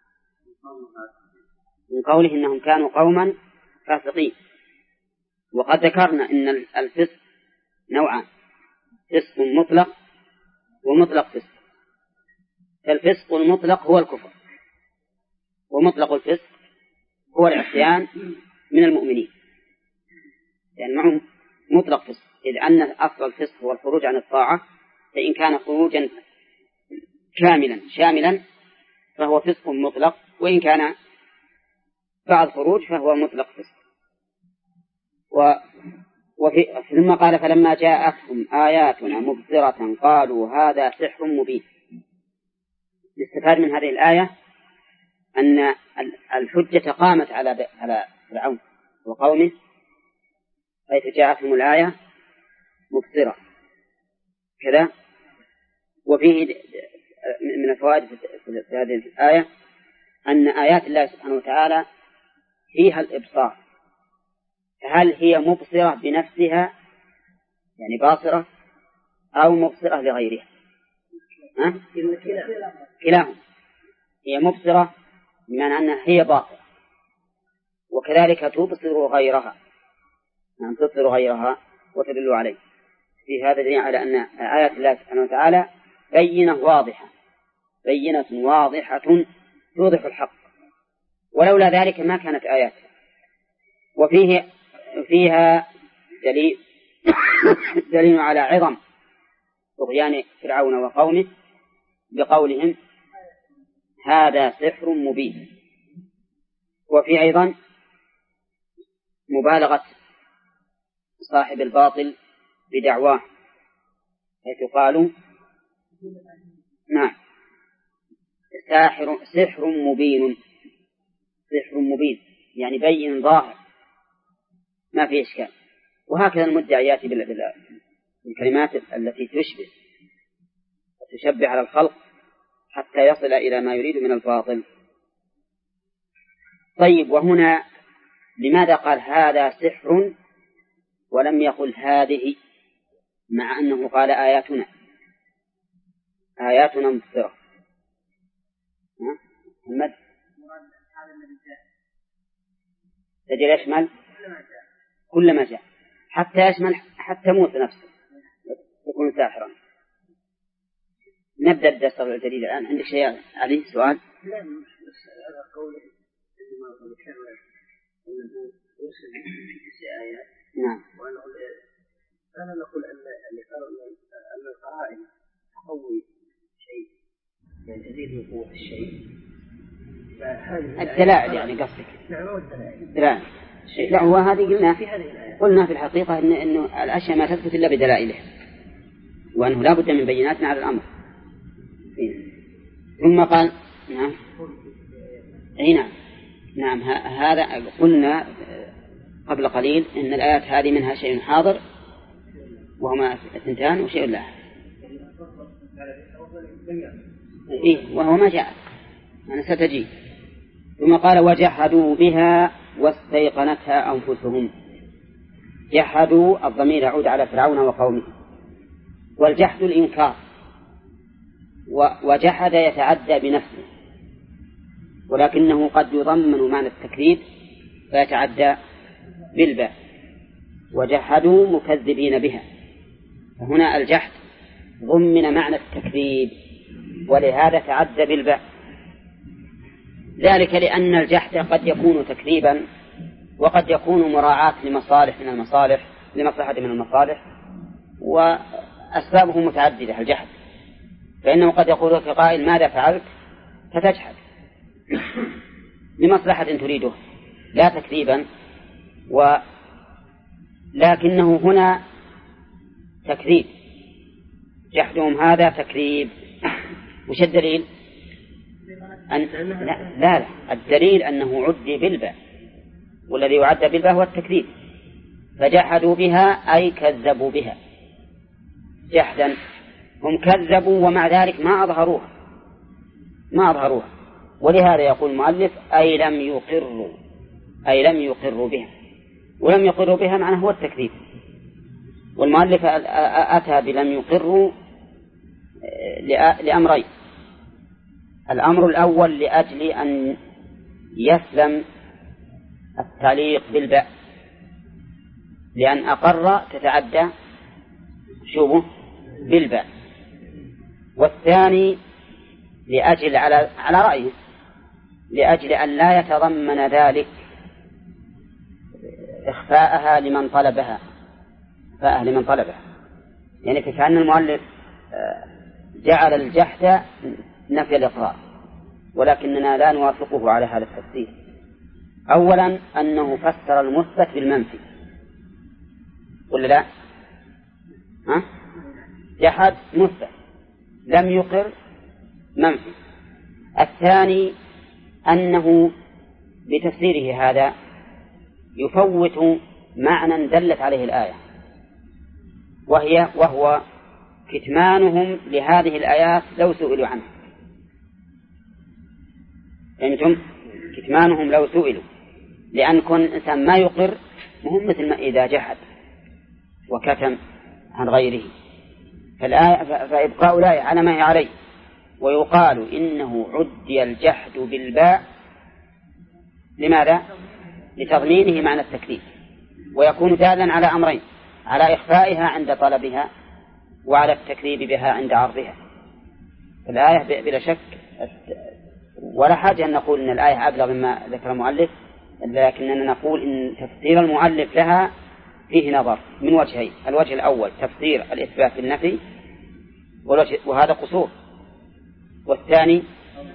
من قوله إنهم كانوا قوما فاسقين. وقد ذكرنا إن الفسق نوعان: فسق مطلق ومطلق فسق. فالفسق المطلق هو الكفر، ومطلق الفسق هو العصيان من المؤمنين، يعني معهم مطلق فسق. إذ أن أصل الفسق هو الخروج عن الطاعة، فإن كان خروجا كاملا شاملا فهو فسق مطلق، وإن كان بعد خروج فهو مطلق فسق. ثم قال فلما جاءتهم آياتنا مبصرة قالوا هذا سحر مبين. يستفاد من هذه الآية أن الحجة قامت على فرعون وقومه حيث جاءتهم الآية مبصرة كذا. وفيه من الفوائد في هذه الآية أن آيات الله سبحانه وتعالى فيها الإبصار، هل هي مبصرة بنفسها يعني باصرة أو مبصرة لغيرها؟ كلاهما، هي مبصرة بمعنى أنها هي باصرة، وكذلك تبصر غيرها، يعني تبصر غيرها وتدل عليه. في هذا دليل على أن آيات الله سبحانه وتعالى بينة واضحة توضح الحق، ولولا ذلك ما كانت آيات. وفيها دليل على عظم طغيان فرعون وقومه بقولهم هذا سحر مبين. وفي أيضا مبالغة صاحب الباطل بدعواه حيث قالوا نعم سحر مبين يعني بين ظاهر ما في إشكال. وهكذا المدعي يأتي بالكلمات التي تشبه وتشبه على الخلق حتى يصل إلى ما يريد من الباطل. طيب، وهنا لماذا قال هذا سحر ولم يقل هذه، مع أنه قال آياتنا مبصرة؟ محمد تجد يشمل كل ما جاء، حتى يشمل حتى موسى نفسه يكون ساحرا. نبدأ الدرس الجديد الآن. عندك شيء عليه سؤال؟ لا، هذا قول عندما ذكرنا أنه يرسل في 9 آيات. نعم. أنا نقول أن القرائن تقوي شيء يعني تزيد من قوة الشيء. الدلائل يعني قصدك؟ نعم، هو الدلائل. لا، هو هذه قلنا في الحقيقة إنه الأشياء ما تثبت إلا بدلائله، وأنه لا بد من بينات على الأمر. ثم قال نعم نعم هذا قلنا قبل قليل إن الآيات هذه منها شيء حاضر وهما 2 وشيء لا، وهو ما جاء أنا ستجي. ثم قال وجحدوا بها واستيقنتها أنفسهم. جحدوا الضمير يعود على فرعون وقومه، والجحد الإنكار، وجحد يتعدى بنفسه، ولكنه قد يضمن معنى التكذيب فيتعدى بالباء. وجحدوا مكذبين بها، فهنا الجحد ضمن معنى التكذيب ولهذا تعدى بالباء، ذلك لأن الجحد قد يكون تكذيبا وقد يكون مراعاة لمصالح من المصالح، لمصلحة من المصالح، وأسبابه متعددة. الجحد فإنه قد يقول لك قائل ماذا فعلت فتجحد لمصلحة تريده لا تكذيبا، لكنه هنا تكذيب. جحدهم هذا تكذيب. وش الدليل؟ لا الدليل أنه عد بالباء، والذي يعد بالباء هو التكذيب. فجحدوا بها أي كذبوا بها جحدا، هم كذبوا ومع ذلك ما أظهروها. ولهذا يقول المؤلف أي لم يقروا بها، ولم يقروا بها معناه هو التكذيب. والمؤلف أتى بلم يقروا لأمرين. الأمر الأول لأجل أن يسلم التعليق بالباء، لأن أقر تتعدى شبه بالباء. والثاني لأجل على رأيه لأجل أن لا يتضمن ذلك إخفاءها لمن طلبها، إخفاءها لمن طلبها. يعني كأن المؤلف جعل الجحد نفي الإقرار، ولكننا لا نوافقه على هذا التفسير. أولا أنه فسر المثبت بالمنفي، ولا لا؟ جحد مثبت، لم يقر منفي. الثاني أنه بتفسيره هذا يفوت معنى دلت عليه الآية، وهو كتمانهم لهذه الآيات لو سئلوا عنها. فهمتم؟ كتمانهم لو سئلوا، لأن كون الإنسان ما يقر مهم مثل ما إذا جحد وكتم عن غيره. فإبقاء الآية على ما هي عليه. ويقال إنه عدي الجحد بالباء لماذا؟ لتضمينه معنى التكذيب، ويكون دالا على أمرين: على إخفائها عند طلبها، وعلى التكذيب بها عند عرضها. الآية بلا شك، ولا حاجة أن نقول إن الآية أبلغ مما ذكر المؤلف، لكننا نقول إن تفسير المؤلف لها فيه نظر من وجهين: الوجه الأول تفسير الإثبات بالنفي، وهذا قصور. والثاني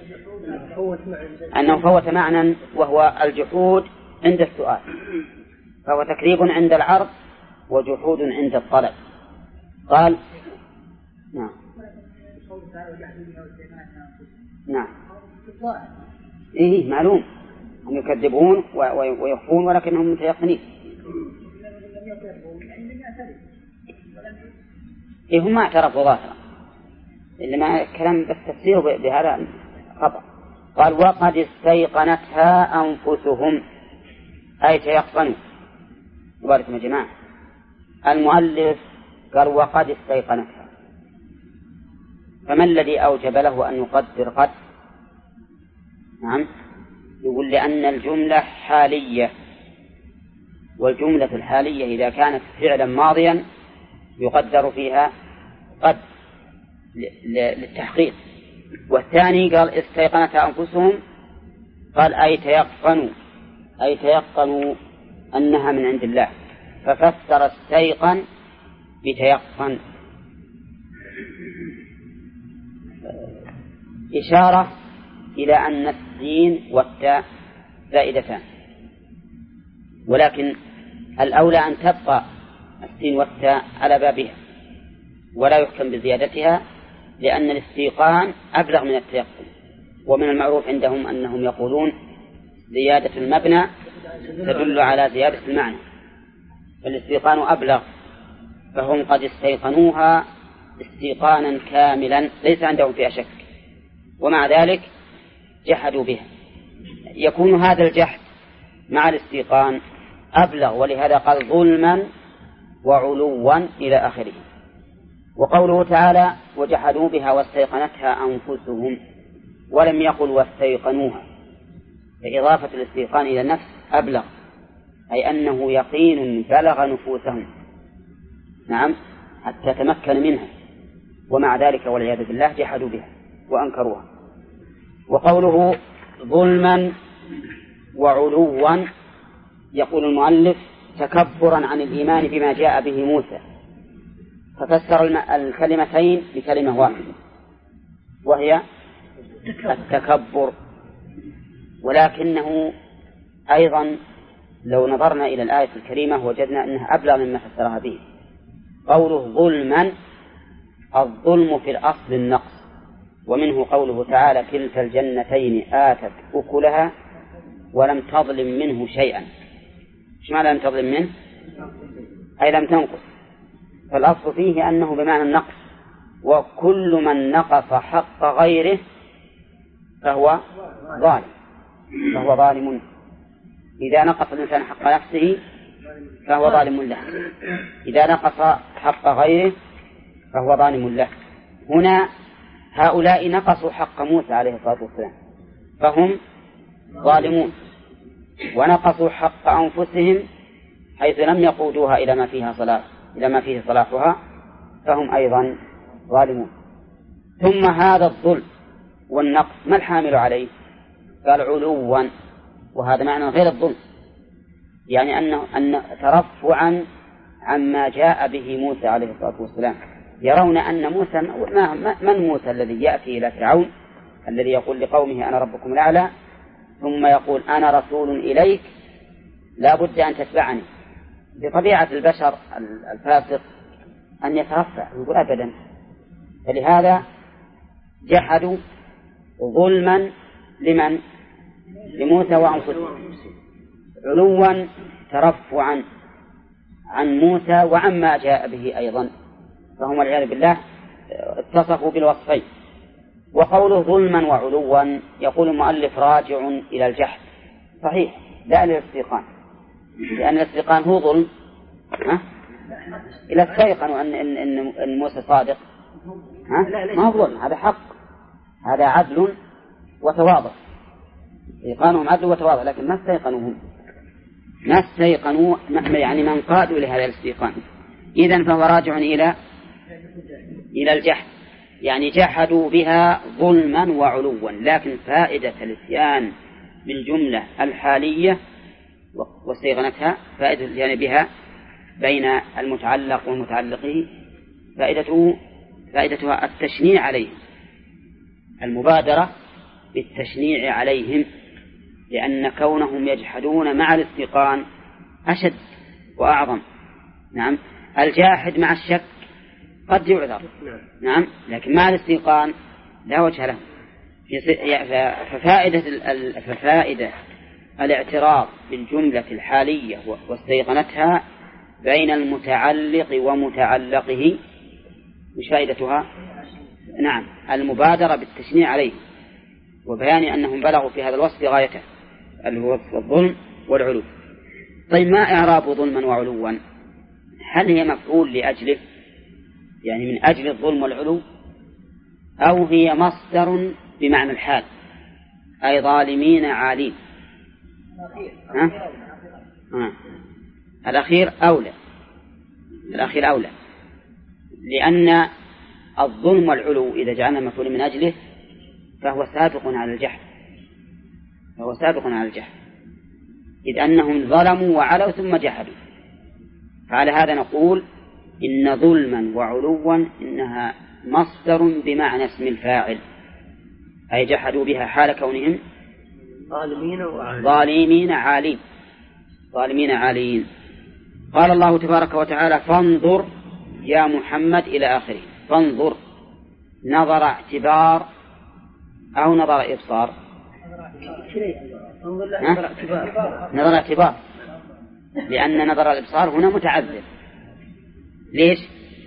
أنه فوت معنى، وهو الجحود عند السؤال، فهو تكذيب عند العرض وجحود عند الطلب. قال نعم نعم إيه معلوم هم يكذبون ويخفون ولكنهم متيقنين. إيه هم ما اعترفوا ظاهرا، إنما كلام بس تفسيره بهذا خطأ. قال وقد استيقنتها أنفسهم، أي تيقنوا. وباركم يا جماعة، المؤلف قال وقد استيقنتها، فما الذي أوجب له أن يقدر قد؟ نعم، يقول لأن الجملة حالية، والجملة الحالية إذا كانت فعلا ماضيا يقدر فيها قد للتحقيق. والثاني قال استيقنتها أنفسهم، قال أي تيقنوا أنها من عند الله، ففسر استيقن بتيقن، إشارة إلى أن السين والتاء زائدتان، ولكن الأولى أن تبقى السين والتاء على بابها ولا يحكم بزيادتها، لأن الاستيقان أبلغ من التيقن. ومن المعروف عندهم أنهم يقولون زيادة المبنى تدل على زيادة المعنى، فالاستيقان أبلغ، فهم قد استيقنوها استيقانا كاملا ليس عندهم فيها شك، ومع ذلك جحدوا بها. يكون هذا الجحد مع الاستيقان أبلغ، ولهذا قال ظلما وعلوا إلى آخره. وقوله تعالى وجحدوا بها واستيقنتها أنفسهم، ولم يقل واستيقنوها، فإضافة الاستيقان إلى النفس أبلغ، أي أنه يقين بلغ نفوسهم، نعم، حتى تمكن منها، ومع ذلك والعياذ بالله جحدوا بها وأنكروها. وقوله ظلما وعلوا، يقول المؤلف تكبرا عن الإيمان بما جاء به موسى، ففسر الكلمتين بكلمة واحدة وهي التكبر. ولكنه أيضا لو نظرنا إلى الآية الكريمة وجدنا أنها أبلغ مما فسرها به. قوله ظلما، الظلم في الأصل النقص، ومنه قوله تعالى كلتا الجنتين آتت أكلها ولم تظلم منه شيئا. إيش معنى لم تظلم منه؟ أي لم تنقص، فالأصل فيه أنه بمعنى النقص، وكل من نقص حق غيره فهو ظالم. إذا نقص الإنسان حق نفسه فهو ظالم له، إذا نقص حق غيره فهو ظالم له. هنا هؤلاء نقصوا حق موسى عليه الصلاة والسلام فهم ظالمون، ونقصوا حق أنفسهم حيث لم يقودوها إلى ما فيه صلاحها فهم أيضا ظالمون. ثم هذا الظلم والنقص ما الحامل عليه؟ قال علوا، وهذا معنى غير الظلم، يعني أن ترفعا عما جاء به موسى عليه الصلاة والسلام. يرون أن موسى من موسى الذي يأتي إلى فرعون الذي يقول لقومه أنا ربكم الأعلى ثم يقول أنا رسول إليك لا بد أن تتبعني. بطبيعة البشر الفاسق أن يترفع يقول أبدا. فلهذا جحدوا ظلما لمن؟ لموسى وأنفسهم، علوا ترفعا عن موسى وعما جاء به أيضا، فهم والعياذ بالله اتصفوا بالوصفين. وقوله ظلما وعلوا يقول المؤلف راجع إلى الجحد، صحيح، لا إلى الاستيقان، لأن الاستيقان هو ظلم إلى استيقنوا أن موسى صادق، ما هو ظلم، هذا حق، هذا عدل وتواضع. استيقانهم عدل وتواضع، لكن ما استيقنوا يعني من قادوا لهذا الاستيقان. إذن فهو راجع إلى الجحد، يعني جحدوا بها ظلما وعلوا. لكن فائدة الاتيان بالجملة الحالية واستيقنتها فائدة الاتيان بها بين المتعلق ومتعلقه فائدتها التشنيع عليهم، المبادرة بالتشنيع عليهم، لأن كونهم يجحدون مع الاستيقان أشد وأعظم. نعم، الجاحد مع الشك قد يعذر، نعم، لكن مع الاستيقان لا وجه له. ففائدة الاعتراض بالجملة الحالية واستيقنتها بين المتعلق ومتعلقه، مش فائدتها؟ نعم، المبادرة بالتشنيع عليه وبيان أنهم بلغوا في هذا الوصف غايته اللي هو الظلم والعلو. طيب، ما إعراب ظلما وعلوا؟ هل هي مفعول لأجله، يعني من أجل الظلم والعلو، أو هي مصدر بمعنى الحال، أي ظالمين عالين؟ الأخير أولى، لأن الظلم والعلو إذا جعلنا مفعول من أجله فهو سابق على الجحد، إذ أنهم ظلموا وعلوا ثم جحدوا. فعلى هذا نقول إن ظلما وعلوا إنها مصدر بمعنى اسم الفاعل، أي جحدوا بها حال كونهم ظالمين عالين. قال الله تبارك وتعالى فانظر يا محمد إلى آخره. فانظر نظر اعتبار أو نظر إبصار؟ نظر اعتبار، لأن نظر الإبصار هنا متعذر. ليش؟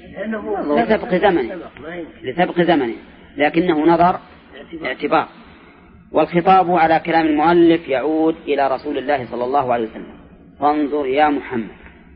لسبق زمنه، لكنه نظر اعتبار. والخطاب على كلام المؤلف يعود إلى رسول الله صلى الله عليه وسلم. فانظر يا محمد.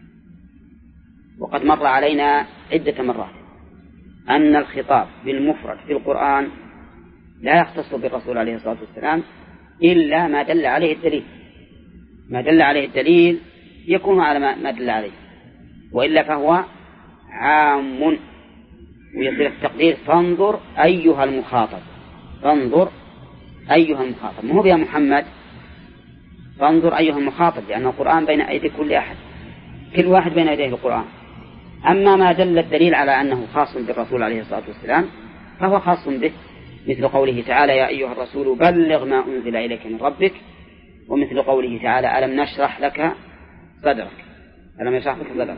وقد مر علينا عدة مرات أن الخطاب بالمفرد في القرآن لا يختص بالرسول عليه الصلاة والسلام إلا ما دل عليه الدليل. ما دل عليه الدليل يكون على ما دل عليه، وإلا فهو عام. ويصير التقدير فانظر أيها المخاطب، فانظر أيها المخاطب، مو يا محمد، فانظر أيها المخاطب، لأن القرآن بين أيدي كل أحد، كل واحد بين يديه القرآن. أما ما دل الدليل على أنه خاص بالرسول عليه الصلاة والسلام فهو خاص به، مثل قوله تعالى يا أيها الرسول بلغ ما أنزل إليك من ربك، ومثل قوله تعالى ألم نشرح لك صدرك، ألم يشرح لك صدرك.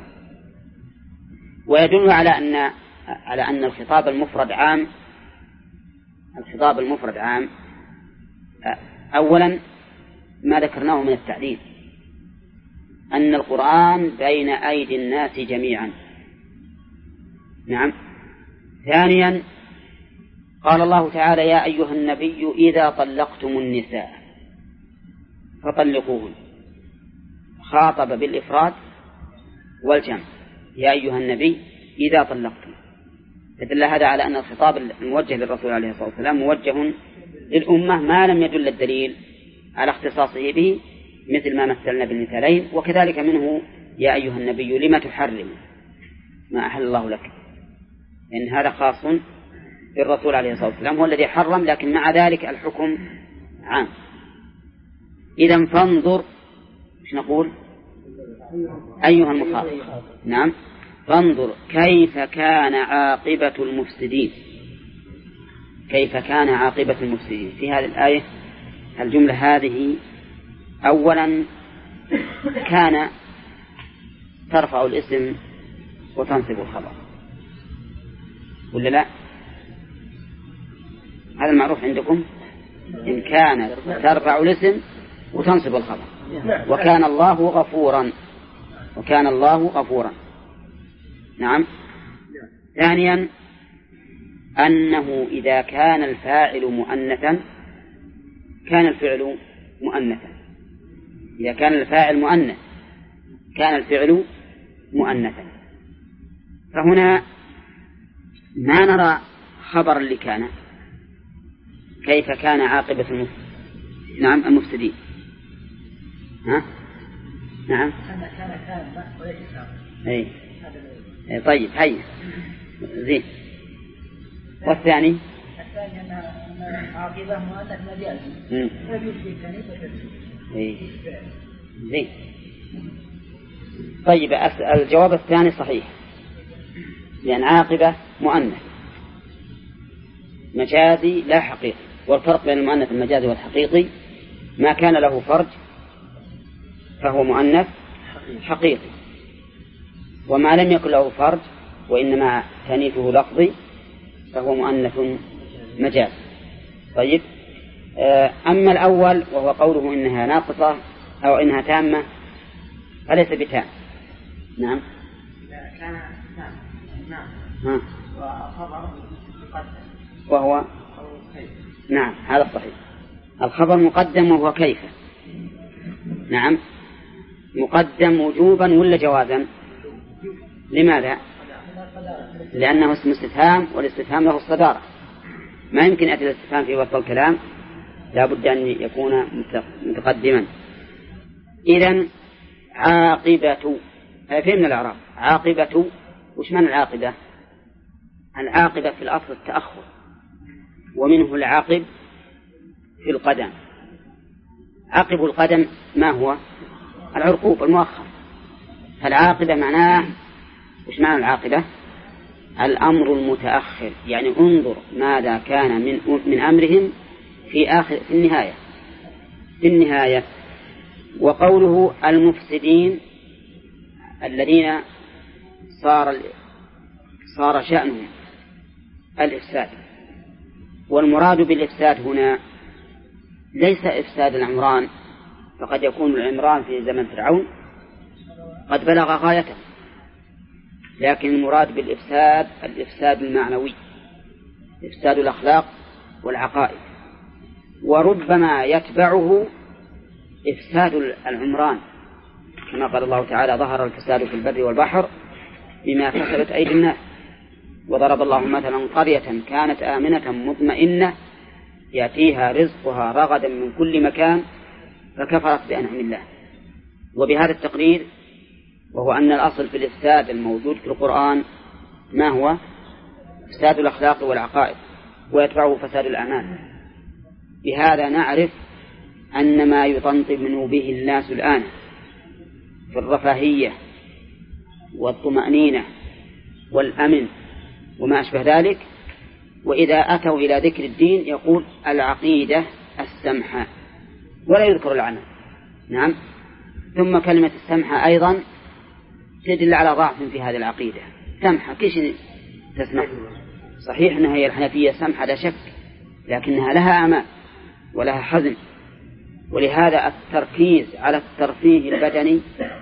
ويدل على أن الخطاب المفرد عام. الخطاب المفرد عام أولا ما ذكرناه من التعليل، أن القرآن بين أيدي الناس جميعا. نعم. ثانيا قال الله تعالى يا أيها النبي إذا طلقتم النساء فطلقوهن، خاطب بالإفراد والجمع، يا أيها النبي إذا طلقتم. فدل هذا على أن الخطاب الموجه للرسول عليه الصلاة والسلام موجه للأمة ما لم يدل الدليل على اختصاصه به، مثل ما مثلنا بالمثالين. وكذلك منه يا أيها النبي لما تحرم ما أحل الله لك، إن هذا خاص بالرسول عليه الصلاة والسلام، هو الذي حرم، لكن مع ذلك الحكم عام. إذن فانظر، مش نقول أيها المخاطب. نعم. فانظر كيف كان عاقبة المفسدين. كيف كان عاقبة المفسدين في هذه الآية. الجملة هذه أولا كان ترفع الاسم وتنصب الخبر ولا لا؟ هذا المعروف عندكم. إن كانت ترفع الاسم وتنصب الخبر. وكان الله غفورا. وكان الله غفورا. نعم. ثانيا أنه إذا كان الفاعل مؤنثا كان الفعل مؤنثا. إذا كان الفاعل مؤنث كان الفعل مؤنثا. فهنا ما نرى خبرا لكان. كيف كان عاقبة نعم المفسدين. ها؟ نعم. أي. طيب هيا زين. والثاني أن عاقبة مؤنث مجازي يجوز في الثاني زين. طيب الجواب الثاني صحيح لأن عاقبة مؤنث مجازي لا حقيقي. والفرق بين المؤنث المجازي والحقيقي ما كان له فرج فهو مؤنث حقيقي وما لم يكن له فرج وإنما تانيثه لفظي فهو مؤنث مجازي. طيب أما الأول وهو قوله إنها ناقصة أو إنها تامة فليس بتام. نعم. كان نعم. وخبر وهو نعم هذا صحيح. الخبر مقدم وهو كيف. نعم مقدم وجوبا ولا جوازا؟ لماذا؟ لأنه اسم استفهام والاستفهام له الصدارة. ما يمكن أتي الاستفهام في وسط الكلام لا بد أن يكون متقدما. إذن عاقبة فهمنا الإعراب. عاقبة وش معنى العاقبة؟ العاقبة في الأصل التأخر ومنه العاقب في القدم. عاقب القدم ما هو؟ العرقوب المؤخر. فالعاقبة معناه وش معنى العاقبة؟ الأمر المتأخر. يعني انظر ماذا كان من أمرهم في النهاية. وقوله المفسدين الذين صار شأنهم الإفساد. والمراد بالإفساد هنا ليس إفساد العمران فقد يكون العمران في زمن فرعون قد بلغ غايته لكن المراد بالإفساد الإفساد المعنوي إفساد الأخلاق والعقائد. وربما يتبعه إفساد العمران كما قال الله تعالى ظهر الفساد في البر والبحر بما كسبت أيدي الناس. وضرب الله مثلا قرية كانت آمنة مطمئنة يأتيها رزقها رغدا من كل مكان فكفرت بأنعم الله. وبهذا التقرير وهو أن الأصل في الإفساد الموجود في القرآن ما هو؟ إفساد الأخلاق والعقائد ويتبعه فساد الأعمال. بهذا نعرف أن ما يطمئن به الناس الآن في الرفاهية والطمأنينة والأمن وما أشبه ذلك وإذا أتوا إلى ذكر الدين يقول العقيدة السمحة ولا يذكر العمل. نعم. ثم كلمة السمحة أيضا تدل على ضعف في هذه العقيدة. سمحة كيش تسمح؟ صحيح أنها هي الحنفية سمحة لا شك لكنها لها أمان ولها حزن. ولهذا التركيز على الترفيه البدني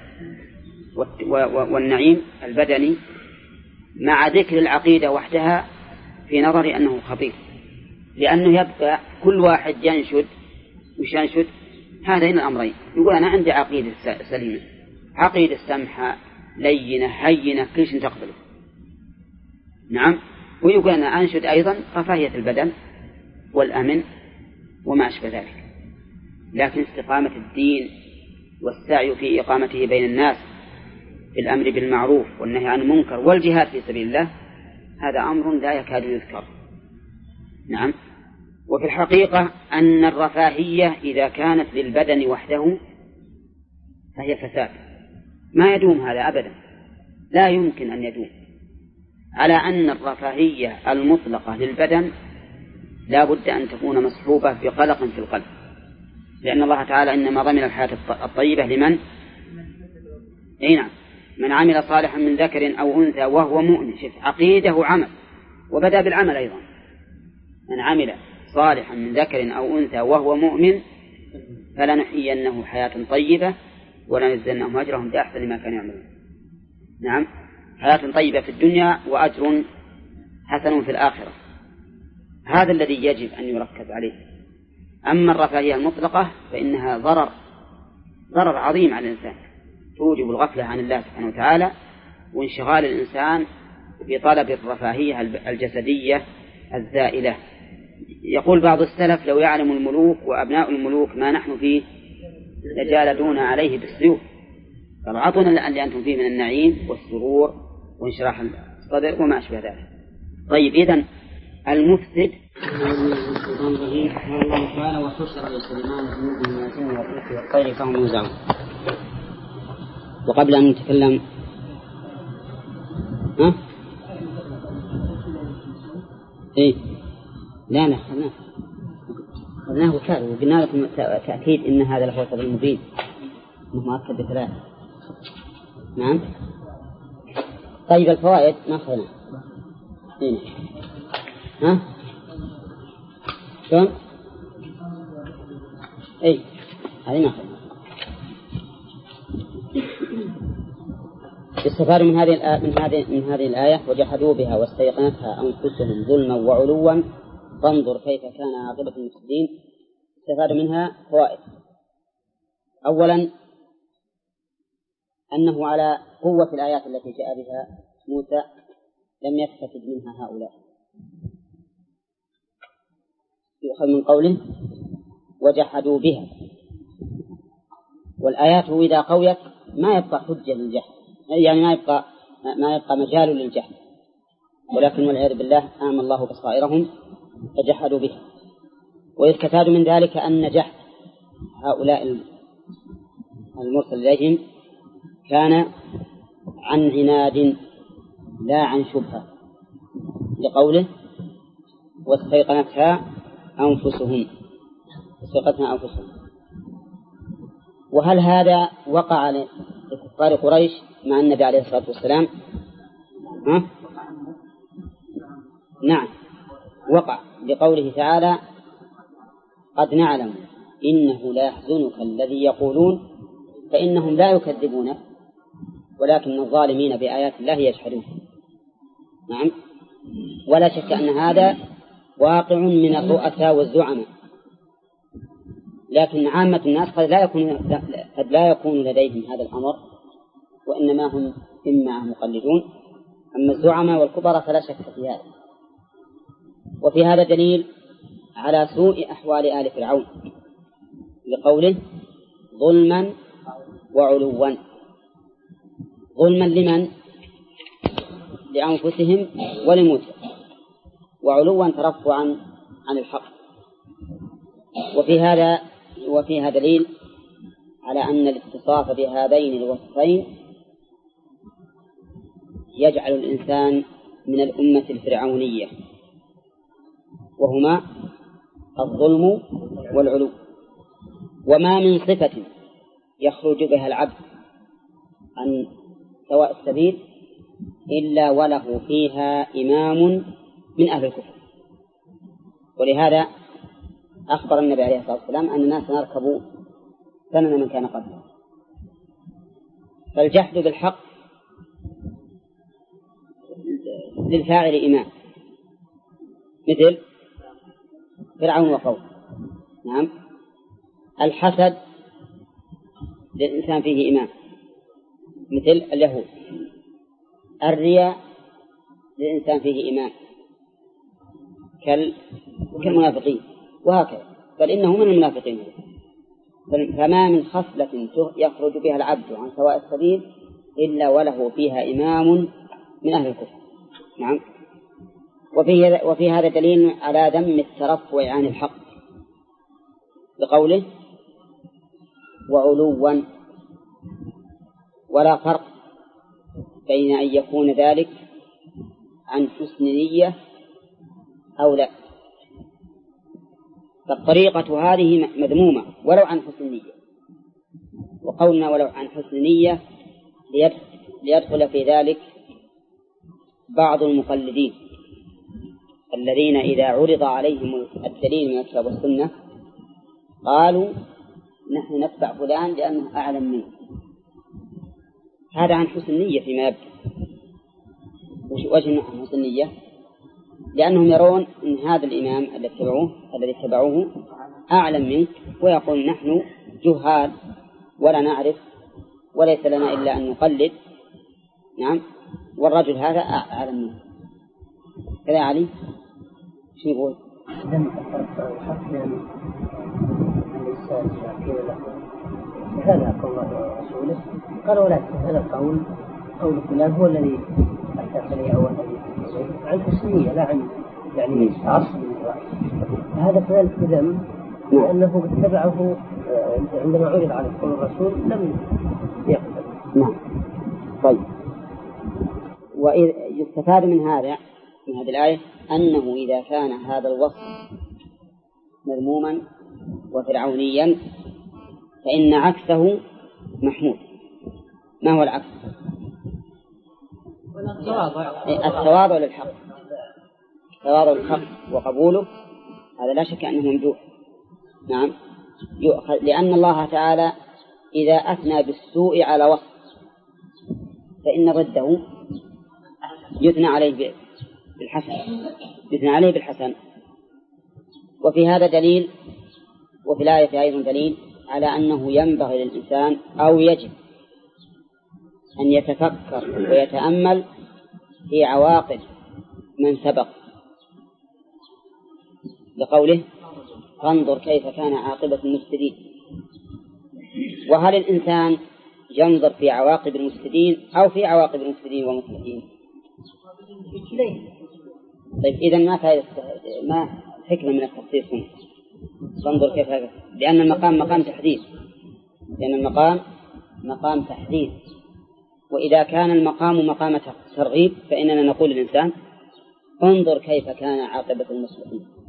والنعيم البدني مع ذكر العقيدة وحدها في نظري أنه خطير لأنه يبقى كل واحد ينشد وش ينشد هذين الأمرين. يقول أنا عندي عقيدة سليمة عقيدة سمحة لينة هينة كيش تقبله. نعم. ويقول أنا أنشد أيضا رفاهية البدن والأمن وما أشبه ذلك. لكن استقامة الدين والسعي في إقامته بين الناس بالأمر بالمعروف والنهي عن المنكر والجهاد في سبيل الله هذا أمر لا يكاد يذكر. نعم. وفي الحقيقة أن الرفاهية إذا كانت للبدن وحده فهي فساد ما يدوم هذا أبدا، لا يمكن أن يدوم، على أن الرفاهية المطلقة للبدن لا بد أن تكون مصحوبة بقلق في القلب، لأن الله تعالى إنما ضمن الحياة الطيبة لمن؟ نعم، من عمل صالحا من ذكر أو أنثى وهو مؤمن. شوف، عقيدة وعمل، وبدأ بالعمل أيضا. من عمل صالحا من ذكر أو أنثى وهو مؤمن فلنحيينه حياة طيبة ولنجزينهم أجرهم بأحسن ما كانوا يعملون. نعم، حياة طيبة في الدنيا وأجر حسن في الآخرة، هذا الذي يجب أن يركز عليه. أما الرفاهية المطلقة فإنها ضرر عظيم على الإنسان، توجب الغفلة عن الله سبحانه وتعالى وانشغال الإنسان بطلب الرفاهية الجسدية الزائلة. يقول بعض السلف: لو يعلم الملوك وأبناء الملوك ما نحن فيه لجالدونا عليه بالسيوف. فأعطونا اللي أنتم فيه من النعيم والسرور وانشراح الصدر وما أشبه ذلك. طيب، إذن المفسد الله تعالى: وحشر لسليمان جنود من الجن والإنس والطير فهم يوزعون. وقبل أن نتكلم لا خذناه وكاله وقلنا لكم تأكيد إن هذا لهو الفضل المبين، إنه مؤكد بثلاث. نعم. طيب، الفوائد ما أخذنا. شلون؟ هذه ما أخذنا. استفاد من هذه الآية: وجحدوا بها واستيقنتها أنفسهم ظلما وعلوا فانظر كيف كان عاقبة المفسدين. استفاد منها فوائد. أولا، أنه على قوة الآيات التي جاء بها موسى لم يستفد منها هؤلاء. يؤخذ من قوله وجحدوا بها، والآيات إذا قويت ما يبقى حجة للجحد، يعني ما يبقى مجال للجحد، ولكن والعياذ بالله أعمى الله بصائرهم فجحدوا بها. ويستفاد من ذلك أن جحد هؤلاء المرسل إليهم كان عن عناد لا عن شبهة، لقوله واستيقنتها أنفسهم. وهل هذا وقع لكفار قريش مع النبي عليه الصلاة والسلام؟ نعم، وقع، لقوله تعالى: قد نعلم إنه لا يحزنك الذي يقولون فإنهم لا يكذبونك ولكن الظالمين بآيات الله يجحدون. نعم، ولا شك أن هذا واقع من الرؤساء والزعماء، لكن عامة الناس قد لا يكون لديهم هذا الأمر، وإنما هم إما مقلدون. أما الزعماء والكبراء فلا شك في هذا. وفي هذا دليل على سوء أحوال آل فرعون، لقوله ظلما وعلوا. ظلما لمن؟ لأنفسهم ولموسى، وعلوا ترفعا عن الحق. وفي هذا دليل على أن الاتصاف بهذين الوصفين يجعل الإنسان من الأمة الفرعونية، وهما الظلم والعلو. وما من صفة يخرج بها العبد عن سواء السبيل إلا وله فيها إمام من أهل الكفر. ولهذا أخبر النبي عليه الصلاة والسلام أن الناس نركبوا سنن من كان قبله. فالجحد بالحق للفاعل إمام، مثل فرعون وقوم. نعم. الحسد للإنسان فيه إمام، مثل اليهود. الرياء للإنسان فيه إمام كالمنافقين، وهكذا، بل إنه من المنافقين. فما من خصلة يخرج بها العبد عن سواء السبيل إلا وله فيها إمام من أهل الكفر. نعم. وفي هذا دليل على ذم الترفع عن الحق، لقوله وعلوا. ولا فرق بين أن يكون ذلك عن حسن نية أو لا. فالطريقة هذه مذمومة ولو عن حسن نية، وقولنا ولو عن حسن نية ليدخل في ذلك بعض المقلدين الذين إذا عرض عليهم الدليل من الكتاب والسنة قالوا نحن نتبع فلان لأنه أعلم منه. هذا عن حسن نية فيما يبدو. وجه عن حسن نية لأنهم يرون أن هذا الإمام الذي اتبعوه أعلم منك، ويقول نحن جهال ولا نعرف وليس لنا إلا أن نقلد. نعم، والرجل هذا أعلم منه. كذا علي شو يقول؟ هذا قول الله ورسوله قال ولكن هذا القول قول فلان هو الذي أتى أو الذي عن حسنية لا عن يعني عصر الرأي. هذا كذلك ذم لأنه اتبعه عندما عرض على قول الرسول لم يقبل. نعم. طيب، ويستفاد من هذه الآية أنه إذا كان هذا الوصف مذموما وفرعونيا فإن عكسه محمود. ما هو العكس؟ التواضع للحق. التواضع للحق وقبوله هذا لا شك أنه ممدوح. نعم، لأن الله تعالى إذا أثنى بالسوء على وصف فإن ضده يثنى عليه بالحسن، يثنى عليه بالحسن. وفي هذا دليل، وفي الآية أيضا دليل على أنه ينبغي للإنسان أو يجب أن يتفكر ويتأمل في عواقب من سبق، لقوله فانظر كيف كان عاقبة المفسدين. وهل الإنسان ينظر في عواقب المفسدين أو في عواقب المفسدين والمصلحين؟ طيب، إذن ما حكمة من التخصيص هنا؟ فانظر كيف، لأن المقام مقام تحديد، لأن المقام مقام تحديد. وإذا كان المقام مقام ترغيب فإننا نقول للإنسان انظر كيف كان عاقبة المصلحين.